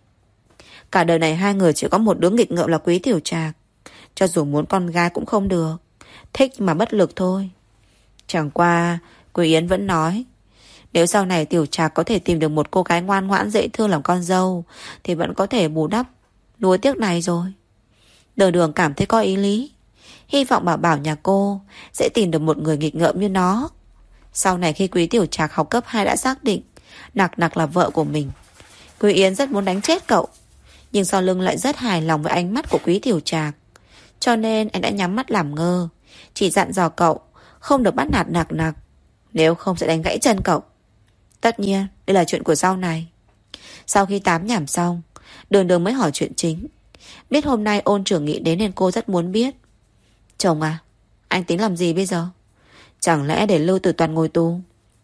Cả đời này hai người chỉ có một đứa nghịch ngợm là Quý Tiểu Trạc. Cho dù muốn con gái cũng không được, thích mà bất lực thôi. Chẳng qua Quý Yến vẫn nói, nếu sau này Tiểu Trạc có thể tìm được một cô gái ngoan ngoãn dễ thương làm con dâu thì vẫn có thể bù đắp nuối tiếc này rồi. Đường Đường cảm thấy có ý lý, hy vọng Bảo Bảo nhà cô sẽ tìm được một người nghịch ngợm như nó. Sau này khi Quý Tiểu Trạc học cấp 2 đã xác định Nặc Nặc là vợ của mình, Quý Yến rất muốn đánh chết cậu, nhưng sau lưng lại rất hài lòng với ánh mắt của Quý Tiểu Trạc. Cho nên anh đã nhắm mắt làm ngơ, chỉ dặn dò cậu không được bắt nạt Nặc Nặc. Nếu không sẽ đánh gãy chân cậu. Tất nhiên đây là chuyện của sau này. Sau khi tám nhảm xong, Đường Đường mới hỏi chuyện chính. Biết hôm nay Ôn trưởng nghị đến nên cô rất muốn biết. Chồng à, anh tính làm gì bây giờ? Chẳng lẽ để Lưu Tử Toàn ngồi tù?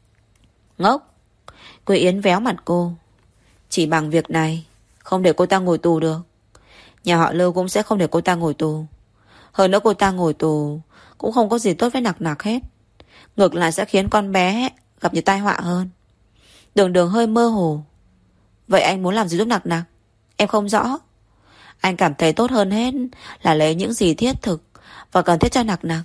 Ngốc. Quế Yến véo mặt cô. Chỉ bằng việc này không để cô ta ngồi tù được. Nhà họ Lưu cũng sẽ không để cô ta ngồi tù. Hơn nữa cô ta ngồi tù cũng không có gì tốt với Nặc Nặc hết. Ngược lại sẽ khiến con bé gặp nhiều tai họa hơn. Đường Đường hơi mơ hồ. Vậy anh muốn làm gì giúp Nặc Nặc? Em không rõ. Anh cảm thấy tốt hơn hết là lấy những gì thiết thực và cần thiết cho Nặc Nặc.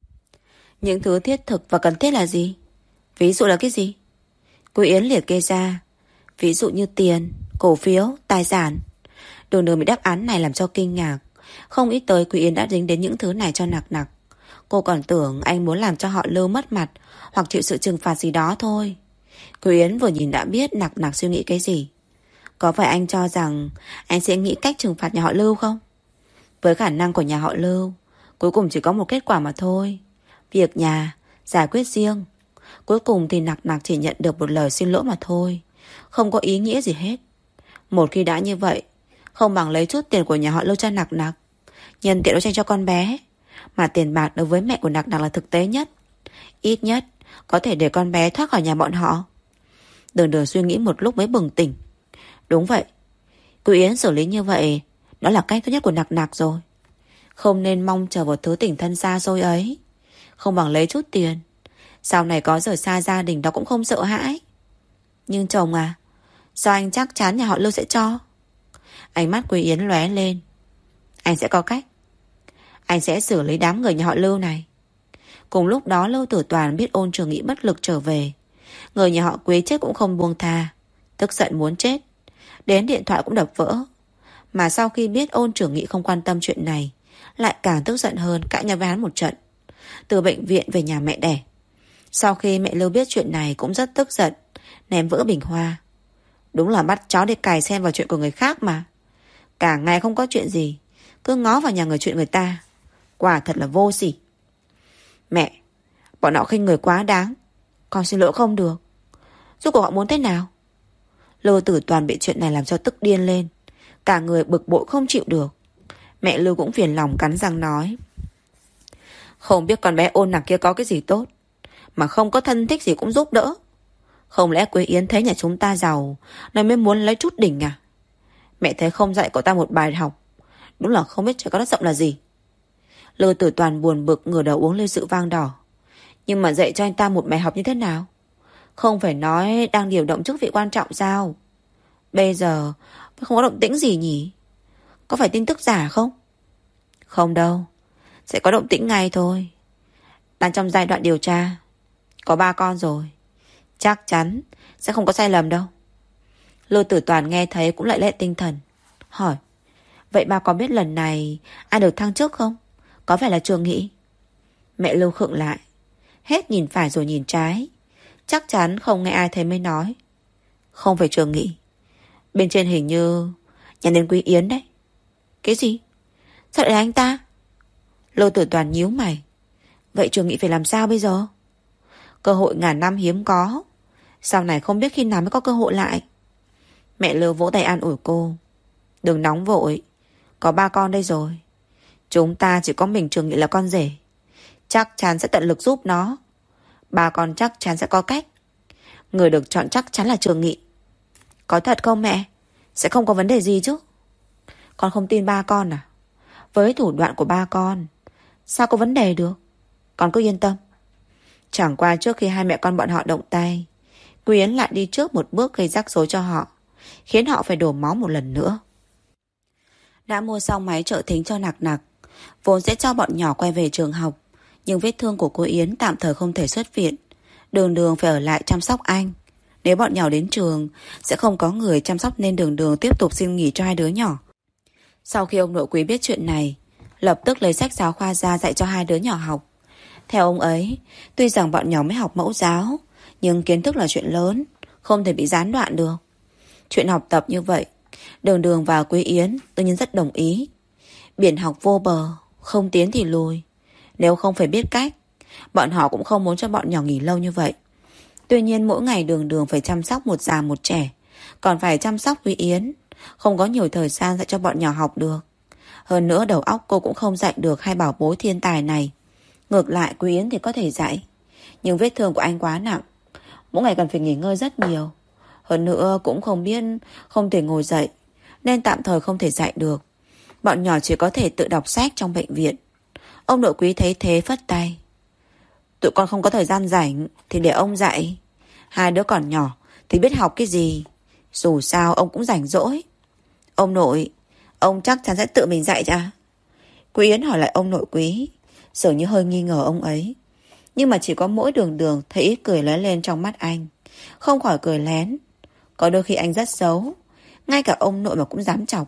Những thứ thiết thực và cần thiết là gì? Ví dụ là cái gì? Cô Yến liệt kê ra. Ví dụ như tiền, cổ phiếu, tài sản. Đường Đường bị đáp án này làm cho kinh ngạc. Không nghĩ tới Quý Yến đã dính đến những thứ này cho Nặc Nặc. Cô còn tưởng anh muốn làm cho họ Lưu mất mặt hoặc chịu sự trừng phạt gì đó thôi. Quý Yến vừa nhìn đã biết Nặc Nặc suy nghĩ cái gì. Có phải anh cho rằng anh sẽ nghĩ cách trừng phạt nhà họ Lưu không? Với khả năng của nhà họ Lưu, cuối cùng chỉ có một kết quả mà thôi. Việc nhà giải quyết riêng. Cuối cùng thì Nặc Nặc chỉ nhận được một lời xin lỗi mà thôi. Không có ý nghĩa gì hết. Một khi đã như vậy, không bằng lấy chút tiền của nhà họ Lưu cho Nặc Nặc, nhân tiện đấu tranh cho con bé. Mà tiền bạc đối với mẹ của Nặc Nặc là thực tế nhất. Ít nhất có thể để con bé thoát khỏi nhà bọn họ. Đường Đường suy nghĩ một lúc mới bừng tỉnh. Đúng vậy, Quý Yến xử lý như vậy, đó là cách tốt nhất của Nặc Nặc rồi. Không nên mong chờ vào thứ tình thân xa xôi ấy. Không bằng lấy chút tiền, sau này có rời xa gia đình đó cũng không sợ hãi. Nhưng chồng à, sao anh chắc chắn nhà họ Lưu sẽ cho? Ánh mắt Quý Yến lóe lên. Anh sẽ có cách. Anh sẽ xử lý đám người nhà họ Lưu này. Cùng lúc đó Lưu Tử Toàn biết Ôn Trường Nghị bất lực trở về. Người nhà họ Quý chết cũng không buông tha. Tức giận muốn chết. Đến điện thoại cũng đập vỡ. Mà sau khi biết Ôn Trường Nghị không quan tâm chuyện này, lại càng tức giận hơn, cãi nhau với hắn một trận. Từ bệnh viện về nhà mẹ đẻ. Sau khi mẹ Lưu biết chuyện này cũng rất tức giận, ném vỡ bình hoa. Đúng là bắt chó đi cày xen vào chuyện của người khác mà. Cả ngày không có chuyện gì, cứ ngó vào nhà người chuyện người ta. Quả thật là vô sỉ. Mẹ, bọn họ khinh người quá đáng. Con xin lỗi không được. Rốt cuộc họ muốn thế nào? Lưu Tử Toàn bị chuyện này làm cho tức điên lên. Cả người bực bội không chịu được. Mẹ Lưu cũng phiền lòng cắn răng nói. Không biết con bé Ôn Nặc kia có cái gì tốt, mà không có thân thích gì cũng giúp đỡ. Không lẽ Quế Yến thấy nhà chúng ta giàu nên mới muốn lấy chút đỉnh à? Mẹ thấy không dạy cậu ta một bài học. Đúng là không biết trời có đất rộng là gì. Lưu Tử Toàn buồn bực ngửa đầu uống ly rượu vang đỏ. Nhưng mà dạy cho anh ta một bài học như thế nào? Không phải nói đang điều động chức vị quan trọng sao? Bây giờ không có động tĩnh gì nhỉ? Có phải tin tức giả không? Không đâu, sẽ có động tĩnh ngay thôi. Đang trong giai đoạn điều tra. Có 3 con rồi. Chắc chắn sẽ không có sai lầm đâu. Lưu Tử Toàn nghe thấy cũng lại lệ tinh thần. Hỏi, vậy bà có biết lần này ai được thăng chức không? Có phải là Trường Nghị? Mẹ Lưu khựng lại, hết nhìn phải rồi nhìn trái. Chắc chắn không nghe ai thấy mới nói. Không phải Trường Nghị. Bên trên hình như nhắn đến Quý Yến đấy. Cái gì? Sao lại là anh ta? Lưu Tử Toàn nhíu mày. Vậy Trường Nghị phải làm sao bây giờ? Cơ hội ngàn năm hiếm có. Sau này không biết khi nào mới có cơ hội lại. Mẹ Lưu vỗ tay an ủi cô. Đừng nóng vội. Có 3 con đây rồi. Chúng ta chỉ có mình Trường Nghị là con rể. Chắc chắn sẽ tận lực giúp nó. 3 con chắc chắn sẽ có cách. Người được chọn chắc chắn là Trường Nghị. Có thật không mẹ? Sẽ không có vấn đề gì chứ? Con không tin 3 con à? Với thủ đoạn của 3 con, sao có vấn đề được? Con cứ yên tâm. Chẳng qua trước khi hai mẹ con bọn họ động tay, Quý Yến lại đi trước một bước gây rắc rối cho họ, khiến họ phải đổ máu một lần nữa. Đã mua xong máy trợ thính cho Nặc Nặc, vốn sẽ cho bọn nhỏ quay về trường học, nhưng vết thương của cô Yến tạm thời không thể xuất viện. Đường Đường phải ở lại chăm sóc anh. Nếu bọn nhỏ đến trường, sẽ không có người chăm sóc nên Đường Đường tiếp tục xin nghỉ cho 2 đứa nhỏ. Sau khi ông nội Quý biết chuyện này, lập tức lấy sách giáo khoa ra dạy cho 2 đứa nhỏ học. Theo ông ấy, tuy rằng bọn nhỏ mới học mẫu giáo, nhưng kiến thức là chuyện lớn, không thể bị gián đoạn được. Chuyện học tập như vậy, Đường Đường và Quý Yến tự nhiên rất đồng ý. Biển học vô bờ, không tiến thì lùi. Nếu không phải biết cách, bọn họ cũng không muốn cho bọn nhỏ nghỉ lâu như vậy. Tuy nhiên mỗi ngày Đường Đường phải chăm sóc một già một trẻ, còn phải chăm sóc Quý Yến, không có nhiều thời gian dạy cho bọn nhỏ học được. Hơn nữa đầu óc cô cũng không dạy được hai bảo bối thiên tài này. Ngược lại Quý Yến thì có thể dạy, nhưng vết thương của anh quá nặng, mỗi ngày cần phải nghỉ ngơi rất nhiều. Hơn nữa cũng không biết không thể ngồi dậy, nên tạm thời không thể dạy được. Bọn nhỏ chỉ có thể tự đọc sách trong bệnh viện. Ông nội Quý thấy thế phất tay. Tụi con không có thời gian rảnh thì để ông dạy. Hai đứa còn nhỏ thì biết học cái gì. Dù sao ông cũng rảnh rỗi. Ông nội, ông chắc chắn sẽ tự mình dạy chả? Quý Yến hỏi lại ông nội Quý, dường như hơi nghi ngờ ông ấy. Nhưng mà chỉ có mỗi Đường Đường thấy ít cười lóe lên trong mắt anh, không khỏi cười lén. Có đôi khi anh rất xấu, ngay cả ông nội mà cũng dám chọc.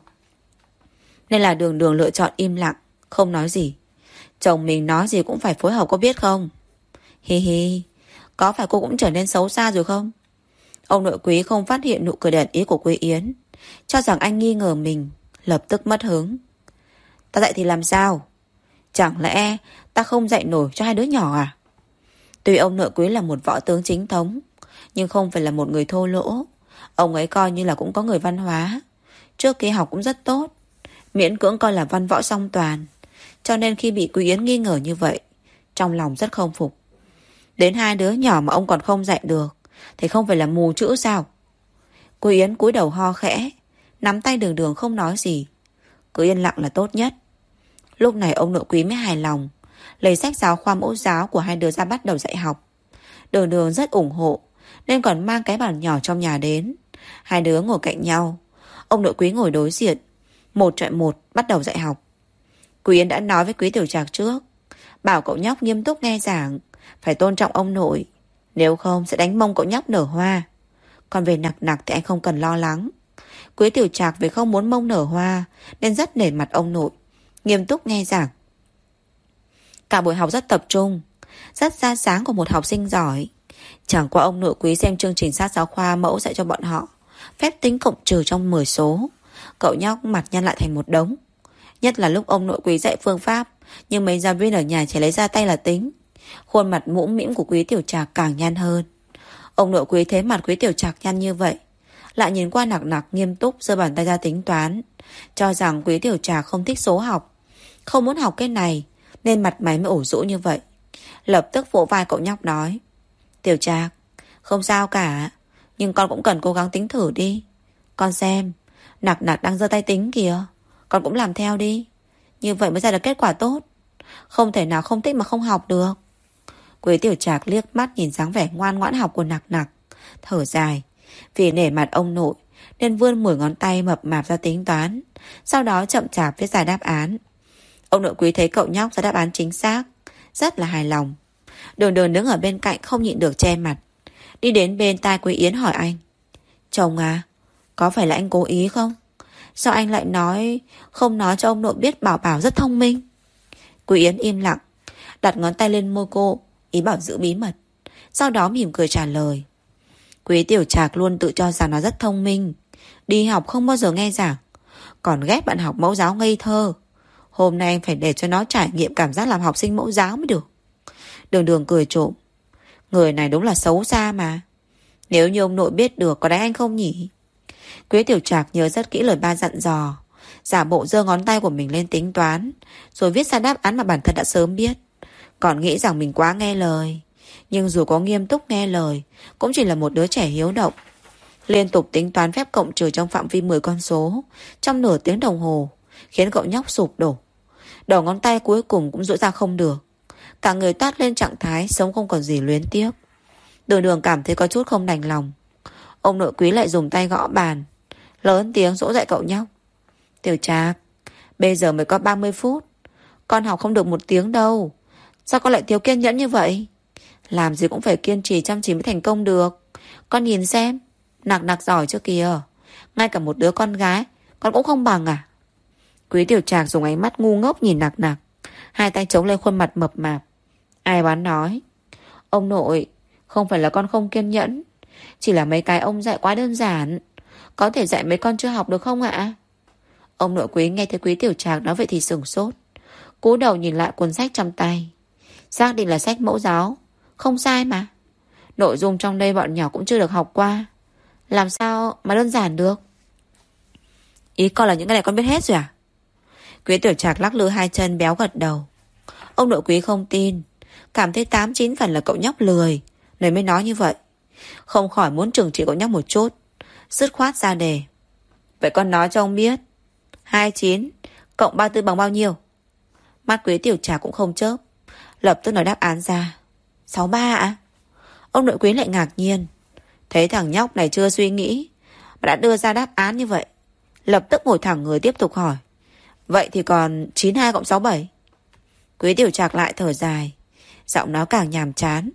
Nên là Đường Đường lựa chọn im lặng, không nói gì. Chồng mình nói gì cũng phải phối hợp, có biết không? Hi hi, có phải cô cũng trở nên xấu xa rồi không? Ông nội Quý không phát hiện nụ cười đàn ý của Quý Yến, cho rằng anh nghi ngờ mình, lập tức mất hứng. Ta dạy thì làm sao? Chẳng lẽ ta không dạy nổi cho hai đứa nhỏ à? Tuy ông nội Quý là một võ tướng chính thống, nhưng không phải là một người thô lỗ. Ông ấy coi như là cũng có người văn hóa. Trước kia học cũng rất tốt, miễn cưỡng coi là văn võ song toàn. Cho nên khi bị Quý Yến nghi ngờ như vậy, trong lòng rất không phục. Đến hai đứa nhỏ mà ông còn không dạy được thì không phải là mù chữ sao? Quý Yến cúi đầu ho khẽ, nắm tay Đường Đường không nói gì. Cứ yên lặng là tốt nhất. Lúc này ông nội Quý mới hài lòng, lấy sách giáo khoa mẫu giáo của hai đứa ra bắt đầu dạy học. Đường Đường rất ủng hộ, nên còn mang cái bàn nhỏ trong nhà đến. Hai đứa ngồi cạnh nhau, ông nội Quý ngồi đối diện, một chọi một bắt đầu dạy học. Quý Yến đã nói với Quý Tiểu Trạc trước, bảo cậu nhóc nghiêm túc nghe giảng, phải tôn trọng ông nội, nếu không sẽ đánh mông cậu nhóc nở hoa. Còn về Nặc Nặc thì anh không cần lo lắng. Quý Tiểu Trạc vì không muốn mông nở hoa nên rất nể mặt ông nội, nghiêm túc nghe giảng. Cả buổi học rất tập trung, rất ra dáng của một học sinh giỏi. Chẳng qua ông nội Quý xem chương trình sách giáo khoa mẫu dạy cho bọn họ phép tính cộng trừ trong 10 số. Cậu nhóc mặt nhăn lại thành một đống. Nhất là lúc ông nội Quý dạy phương pháp, nhưng mấy giáo viên ở nhà chỉ lấy ra tay là tính. Khuôn mặt mũm mĩm của Quý Tiểu Trạc càng nhăn hơn. Ông nội Quý thấy mặt Quý Tiểu Trạc nhăn như vậy, lại nhìn qua Nặc Nặc nghiêm túc giơ bàn tay ra tính toán, cho rằng Quý Tiểu Trạc không thích số học, không muốn học cái này, nên mặt mày mới ủ rũ như vậy. Lập tức vỗ vai cậu nhóc nói, Tiểu Trạc, không sao cả, nhưng con cũng cần cố gắng tính thử đi. Con xem, Nặc Nặc đang giơ tay tính kìa, con cũng làm theo đi, như vậy mới ra được kết quả tốt. Không thể nào không thích mà không học được. Quý Tiểu Trạc liếc mắt nhìn dáng vẻ ngoan ngoãn học của Nặc Nặc, thở dài. Vì nể mặt ông nội nên vươn 10 ngón tay mập mạp ra tính toán, sau đó chậm chạp viết ra đáp án. Ông nội Quý thấy cậu nhóc ra đáp án chính xác, rất là hài lòng. Đường Đường đứng ở bên cạnh không nhịn được che mặt, đi đến bên tai Quý Yến hỏi anh, chồng à, có phải là anh cố ý không? Sao anh lại không nói cho ông nội biết Bảo Bảo rất thông minh? Quý Yến im lặng, đặt ngón tay lên môi cô, ý bảo giữ bí mật. Sau đó mỉm cười trả lời, Quý Tiểu Trạc luôn tự cho rằng nó rất thông minh, đi học không bao giờ nghe giảng, còn ghét bạn học mẫu giáo ngây thơ. Hôm nay anh phải để cho nó trải nghiệm cảm giác làm học sinh mẫu giáo mới được. Đường Đường cười trộm, người này đúng là xấu xa mà. Nếu như ông nội biết được có đánh anh không nhỉ? Quý Tiểu Trạc nhớ rất kỹ lời ba dặn dò, giả bộ giơ ngón tay của mình lên tính toán, rồi viết ra đáp án mà bản thân đã sớm biết. Còn nghĩ rằng mình quá nghe lời, nhưng dù có nghiêm túc nghe lời, cũng chỉ là một đứa trẻ hiếu động. Liên tục tính toán phép cộng trừ trong phạm vi 10 con số trong nửa tiếng đồng hồ, khiến cậu nhóc sụp đổ. Đầu ngón tay cuối cùng cũng duỗi ra không được, cả người toát lên trạng thái sống không còn gì luyến tiếc. Đường Đường cảm thấy có chút không đành lòng. Ông nội Quý lại dùng tay gõ bàn, lớn tiếng dỗ dạy cậu nhóc, Tiểu Trạc, bây giờ mới có 30 phút, con học không được 1 tiếng đâu. Sao con lại thiếu kiên nhẫn như vậy? Làm gì cũng phải kiên trì chăm chỉ mới thành công được. Con nhìn xem, Nặc Nặc giỏi chưa kìa, ngay cả một đứa con gái con cũng không bằng à? Quý Tiểu Trạc dùng ánh mắt ngu ngốc nhìn Nặc Nặc, hai tay chống lên khuôn mặt mập mạp. Ai bán nói, ông nội, không phải là con không kiên nhẫn, chỉ là mấy cái ông dạy quá đơn giản, có thể dạy mấy con chưa học được không ạ? Ông nội Quý nghe thấy Quý Tiểu Trạc nói vậy thì sửng sốt, cúi đầu nhìn lại cuốn sách trong tay. Xác định là sách mẫu giáo, không sai mà. Nội dung trong đây bọn nhỏ cũng chưa được học qua, làm sao mà đơn giản được? Ý con là những cái này con biết hết rồi à? Quý Tiểu Trạc lắc lư hai chân béo gật đầu. Ông nội quý không tin, cảm thấy 8-9 phần là cậu nhóc lười nên mới nói như vậy. Không khỏi muốn trừng trị cậu nhóc một chút, dứt khoát ra đề. Vậy con nói cho ông biết, 29 cộng 34 bằng bao nhiêu? Mắt Quý Tiểu Trạc cũng không chớp, lập tức nói đáp án ra. 63 ạ? Ông nội quý lại ngạc nhiên. Thấy thằng nhóc này chưa suy nghĩ mà đã đưa ra đáp án như vậy, lập tức ngồi thẳng người tiếp tục hỏi. Vậy thì còn 92 cộng 67? Quý Tiểu Trạc lại thở dài, giọng nói càng nhàm chán.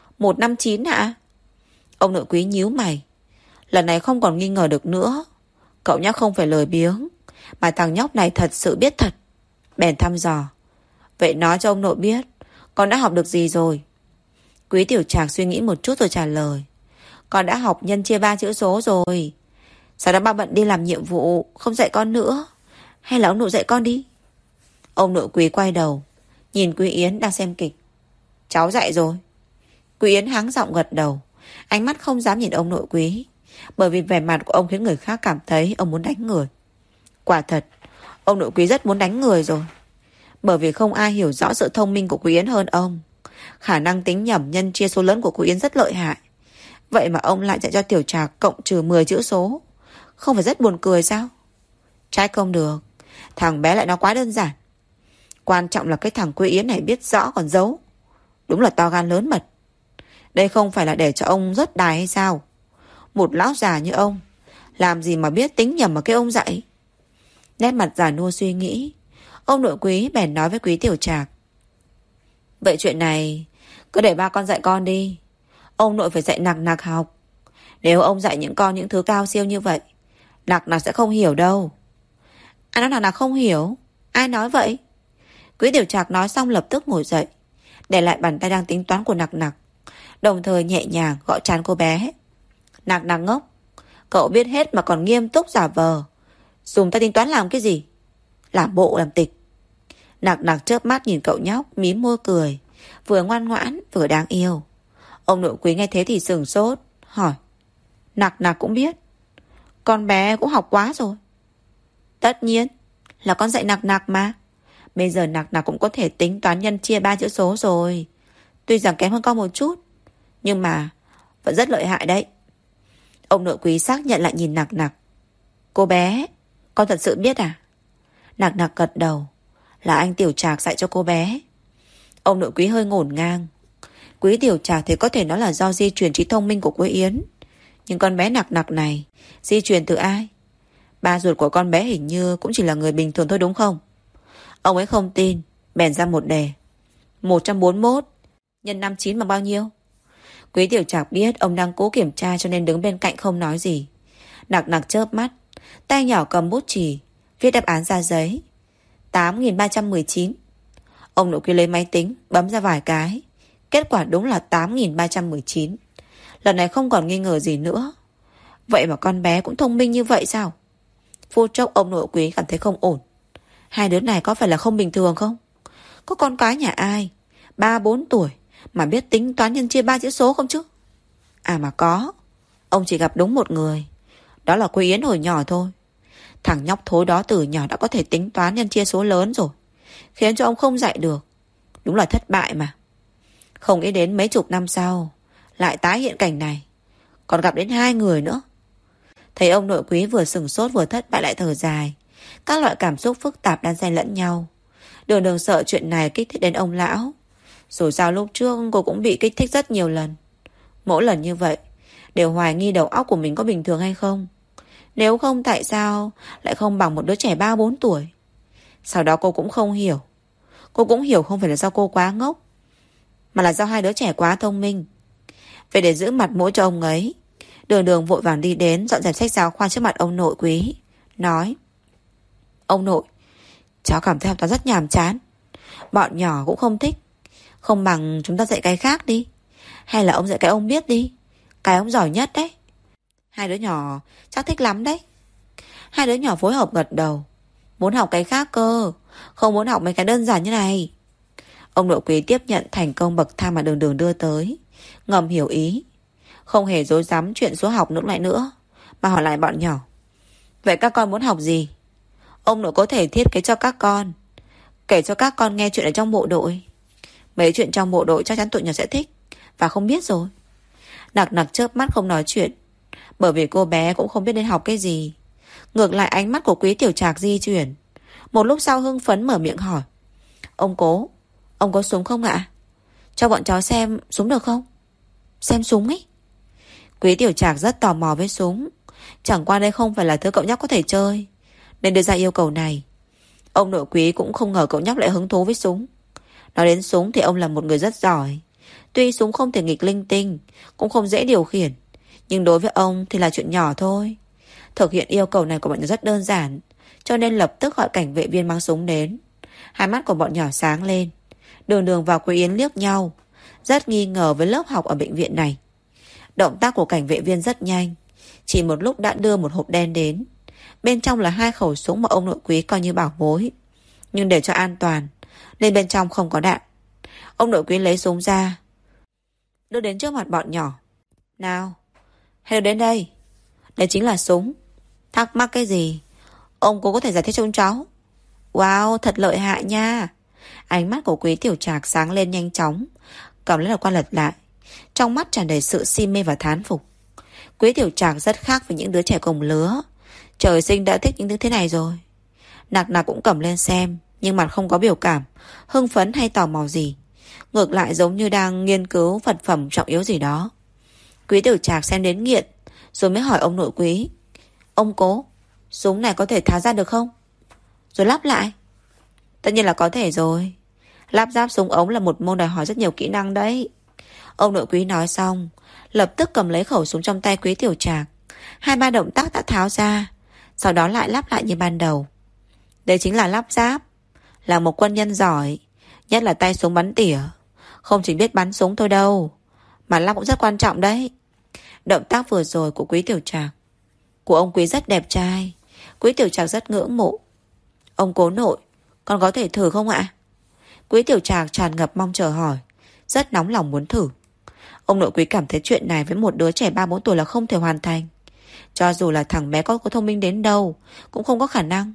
159 ạ? Ông nội quý nhíu mày. Lần này không còn nghi ngờ được nữa. Cậu nhóc không phải lười biếng, mà thằng nhóc này thật sự biết thật. Bèn thăm dò. Vậy nói cho ông nội biết, con đã học được gì rồi? Quý Tiểu Trạc suy nghĩ một chút rồi trả lời. Con đã học nhân chia 3 chữ số rồi. Sao đó ba bận đi làm nhiệm vụ, không dạy con nữa? Hay là ông nội dạy con đi? Ông nội quý quay đầu, nhìn Quý Yến đang xem kịch. Cháu dạy rồi. Quý Yến hắng giọng gật đầu, ánh mắt không dám nhìn ông nội quý, bởi vì vẻ mặt của ông khiến người khác cảm thấy ông muốn đánh người. Quả thật, ông nội quý rất muốn đánh người rồi, bởi vì không ai hiểu rõ sự thông minh của Quý Yến hơn ông. Khả năng tính nhẩm nhân chia số lớn của Quý Yến rất lợi hại. Vậy mà ông lại dạy cho Tiểu Trạc cộng trừ 10 chữ số. Không phải rất buồn cười sao? Trách không được, thằng bé lại nói quá đơn giản. Quan trọng là cái thằng Quý Yến này biết rõ còn giấu. Đúng là to gan lớn mật. Đây không phải là để cho ông rớt đài hay sao? Một lão già như ông, làm gì mà biết tính nhầm mà cái ông dạy? Nét mặt già nua suy nghĩ, ông nội quý bèn nói với Quý Tiểu Trạc. Vậy chuyện này cứ để ba con dạy con đi. Ông nội phải dạy nặc nặc học. Nếu ông dạy những con những thứ cao siêu như vậy, nặc nặc sẽ không hiểu đâu. Ai nói nặc nặc không hiểu? Ai nói vậy? Quý Tiểu Trạc nói xong lập tức ngồi dậy, để lại bàn tay đang tính toán của nặc nặc, đồng thời nhẹ nhàng gõ trán cô bé. Nặc nặc ngốc, cậu biết hết mà còn nghiêm túc giả vờ. Dùng tay tính toán làm cái gì? Làm bộ làm tịch. Nặc nặc chớp mắt nhìn cậu nhóc, mím môi cười, vừa ngoan ngoãn vừa đáng yêu. Ông nội quý nghe thế thì sửng sốt, hỏi. Nặc nặc cũng biết? Con bé cũng học quá rồi. Tất nhiên là con dạy nặc nặc mà. Bây giờ nặc nặc cũng có thể tính toán nhân chia 3 chữ số rồi. Tuy rằng kém hơn con một chút, nhưng mà vẫn rất lợi hại đấy. Ông nội quý xác nhận lại nhìn nặc nặc. Cô bé, con thật sự biết à? Nặc nặc gật đầu. Là anh Tiểu Trạc dạy cho cô bé. Ông nội quý hơi ngổn ngang. Quý Tiểu Trạc thì có thể nói là do di truyền trí thông minh của Quý Yến, nhưng con bé nặc nặc này di truyền từ ai? Ba ruột của con bé hình như cũng chỉ là người bình thường thôi đúng không? Ông ấy không tin, bèn ra một đề. 141 nhân 59 bằng bao nhiêu? Quý Tiểu Trạc biết ông đang cố kiểm tra cho nên đứng bên cạnh không nói gì. Nặc nặc chớp mắt, tay nhỏ cầm bút chì, viết đáp án ra giấy. 8.319. Ông nội quý lấy máy tính, bấm ra vài cái. Kết quả đúng là 8.319. Lần này không còn nghi ngờ gì nữa. Vậy mà con bé cũng thông minh như vậy sao? Phút chốc ông nội quý cảm thấy không ổn. Hai đứa này có phải là không bình thường không? Có con cái nhà ai 3-4 tuổi mà biết tính toán nhân chia 3 chữ số không chứ? À mà có. Ông chỉ gặp đúng một người. Đó là Quý Yến hồi nhỏ thôi. Thằng nhóc thối đó từ nhỏ đã có thể tính toán nhân chia số lớn rồi, khiến cho ông không dạy được. Đúng là thất bại mà. Không nghĩ đến mấy chục năm sau lại tái hiện cảnh này, còn gặp đến 2 người nữa. Thấy ông nội quý vừa sửng sốt vừa thất bại lại thở dài. Các loại cảm xúc phức tạp đan xen lẫn nhau. Đường đường sợ chuyện này kích thích đến ông lão. Dù sao lúc trước cô cũng bị kích thích rất nhiều lần. Mỗi lần như vậy đều hoài nghi đầu óc của mình có bình thường hay không. Nếu không tại sao lại không bằng một đứa trẻ 3-4 tuổi. Sau đó cô cũng không hiểu. Cô cũng hiểu không phải là do cô quá ngốc, mà là do hai đứa trẻ quá thông minh. Vậy để giữ mặt mũi cho ông ấy, Đường Đường vội vàng đi đến dọn dẹp sách giáo khoa trước mặt ông nội quý, nói. Ông nội, cháu cảm thấy học toán rất nhàm chán. Bọn nhỏ cũng không thích. Không bằng chúng ta dạy cái khác đi. Hay là ông dạy cái ông biết đi. Cái ông giỏi nhất đấy. Hai đứa nhỏ chắc thích lắm đấy. Hai đứa nhỏ phối hợp gật đầu. Muốn học cái khác cơ, không muốn học mấy cái đơn giản như này. Ông nội quý tiếp nhận thành công bậc thang mà Đường Đường đưa tới, ngầm hiểu ý. Không hề dối dám chuyện số học nữa, mà hỏi lại bọn nhỏ: vậy các con muốn học gì? Ông nội có thể thiết kế cho các con, kể cho các con nghe chuyện ở trong bộ đội. Mấy chuyện trong bộ đội chắc chắn tụi nhỏ sẽ thích, và không biết rồi. Nặc nặc chớp mắt không nói chuyện, bởi vì cô bé cũng không biết nên học cái gì. Ngược lại ánh mắt của Quý Tiểu Trạc di chuyển. Một lúc sau hưng phấn mở miệng hỏi: ông có súng không ạ? Cho bọn cháu xem súng được không? Xem súng ấy? Quý Tiểu Trạc rất tò mò với súng. Chẳng qua đây không phải là thứ cậu nhóc có thể chơi, nên đưa ra yêu cầu này. Ông nội Quý cũng không ngờ cậu nhóc lại hứng thú với súng. Nói đến súng thì ông là một người rất giỏi. Tuy súng không thể nghịch linh tinh, cũng không dễ điều khiển, nhưng đối với ông thì là chuyện nhỏ thôi. Thực hiện yêu cầu này của bọn nhỏ rất đơn giản, cho nên lập tức gọi cảnh vệ viên mang súng đến. Hai mắt của bọn nhỏ sáng lên. Đường Đường và Quý Yến liếc nhau, rất nghi ngờ với lớp học ở bệnh viện này. Động tác của cảnh vệ viên rất nhanh, chỉ một lúc đã đưa một hộp đen đến. Bên trong là 2 khẩu súng mà ông nội Quý coi như bảo bối, nhưng để cho an toàn nên bên trong không có đạn. Ông nội Quý lấy súng ra, đưa đến trước mặt bọn nhỏ. Nào, hãy đến đây. Đây chính là súng. Thắc mắc cái gì? Ông cố có thể giải thích cho chúng cháu. Wow, thật lợi hại nha. Ánh mắt của Quý Tiểu Trạc sáng lên nhanh chóng, cầm lấy là qua lật lại, trong mắt tràn đầy sự si mê và thán phục. Quý Tiểu Trạc rất khác với những đứa trẻ cùng lứa, trời sinh đã thích những thứ thế này rồi. Nặc nặc cũng cầm lên xem, nhưng mặt không có biểu cảm hưng phấn hay tò mò gì, ngược lại giống như đang nghiên cứu vật phẩm trọng yếu gì đó. Quý Tiểu Trạc xem đến nghiện, rồi mới hỏi ông nội Quý: ông cố, súng này có thể tháo ra được không? Rồi lắp lại? Tất nhiên là có thể rồi. Lắp ráp súng ống là một môn đòi hỏi rất nhiều kỹ năng đấy. Ông nội Quý nói xong, lập tức cầm lấy khẩu súng trong tay Quý Tiểu Trạc. 2-3 động tác đã tháo ra, sau đó lại lắp lại như ban đầu. Đây chính là lắp ráp. Là một quân nhân giỏi, nhất là tay súng bắn tỉa, không chỉ biết bắn súng thôi đâu, mà lắp cũng rất quan trọng đấy. Động tác vừa rồi của Quý Tiểu Trạc, của ông Quý rất đẹp trai. Quý Tiểu Trạc rất ngưỡng mộ. Ông cố nội, con có thể thử không ạ? Quý Tiểu Trạc tràn ngập mong chờ hỏi, rất nóng lòng muốn thử. Ông nội Quý cảm thấy chuyện này với một đứa trẻ 3-4 tuổi là không thể hoàn thành. Cho dù là thằng bé có thông minh đến đâu, cũng không có khả năng.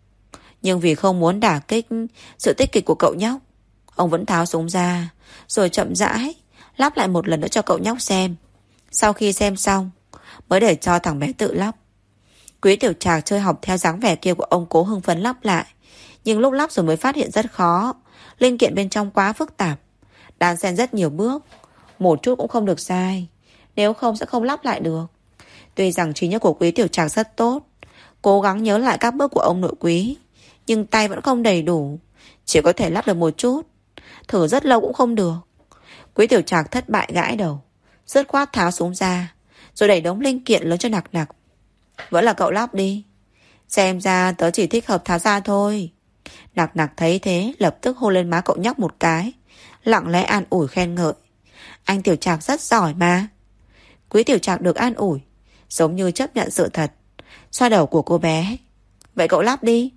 Nhưng vì không muốn đả kích sự tích cực của cậu nhóc, ông vẫn tháo súng ra, rồi chậm rãi lắp lại một lần nữa cho cậu nhóc xem. Sau khi xem xong, mới để cho thằng bé tự lắp. Quý Tiểu Trạc chơi học theo dáng vẻ kia của ông cố hưng phấn lắp lại. Nhưng lúc lắp rồi mới phát hiện rất khó. Linh kiện bên trong quá phức tạp, đan xen rất nhiều bước, một chút cũng không được sai, nếu không sẽ không lắp lại được. Tuy rằng trí nhớ của Quý Tiểu Trạc rất tốt, cố gắng nhớ lại các bước của ông nội Quý, nhưng tay vẫn không đầy đủ, chỉ có thể lắp được một chút. Thử rất lâu cũng không được. Quý Tiểu Trạc thất bại gãi đầu, dứt khoát tháo súng ra, rồi đẩy đống linh kiện lớn cho Nặc Nặc. Vẫn là cậu lắp đi, xem ra tớ chỉ thích hợp tháo ra thôi. Nặc Nặc thấy thế lập tức hôn lên má cậu nhóc một cái, lặng lẽ an ủi khen ngợi. Anh Tiểu Trạc rất giỏi mà. Quý Tiểu Trạc được an ủi, giống như chấp nhận sự thật, xoa đầu của cô bé. Vậy cậu lắp đi.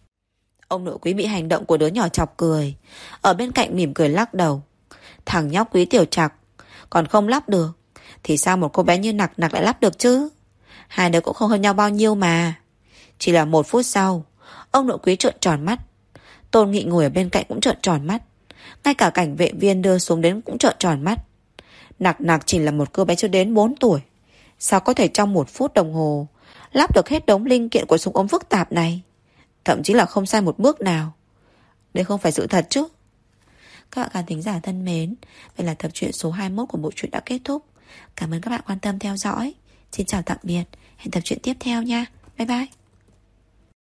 Ông nội Quý bị hành động của đứa nhỏ chọc cười, ở bên cạnh mỉm cười lắc đầu. Thằng nhóc Quý Tiểu Trạc còn không lắp được, thì sao một cô bé như Nặc Nặc lại lắp được chứ? Hai đứa cũng không hơn nhau bao nhiêu mà. Chỉ là 1 phút sau, ông nội Quý trợn tròn mắt. Tôn Nghị ngồi ở bên cạnh cũng trợn tròn mắt. Ngay cả cảnh vệ viên đưa xuống đến cũng trợn tròn mắt. Nặc Nặc chỉ là một cô bé chưa đến 4 tuổi, sao có thể trong 1 phút đồng hồ lắp được hết đống linh kiện của súng ống phức tạp này? Thậm chí là không sai một bước nào. Đây không phải sự thật chứ? Các bạn khán thính giả thân mến, vậy là tập truyện số 21 của bộ truyện đã kết thúc. Cảm ơn các bạn quan tâm theo dõi. Xin chào tạm biệt, hẹn tập truyện tiếp theo nha. Bye bye.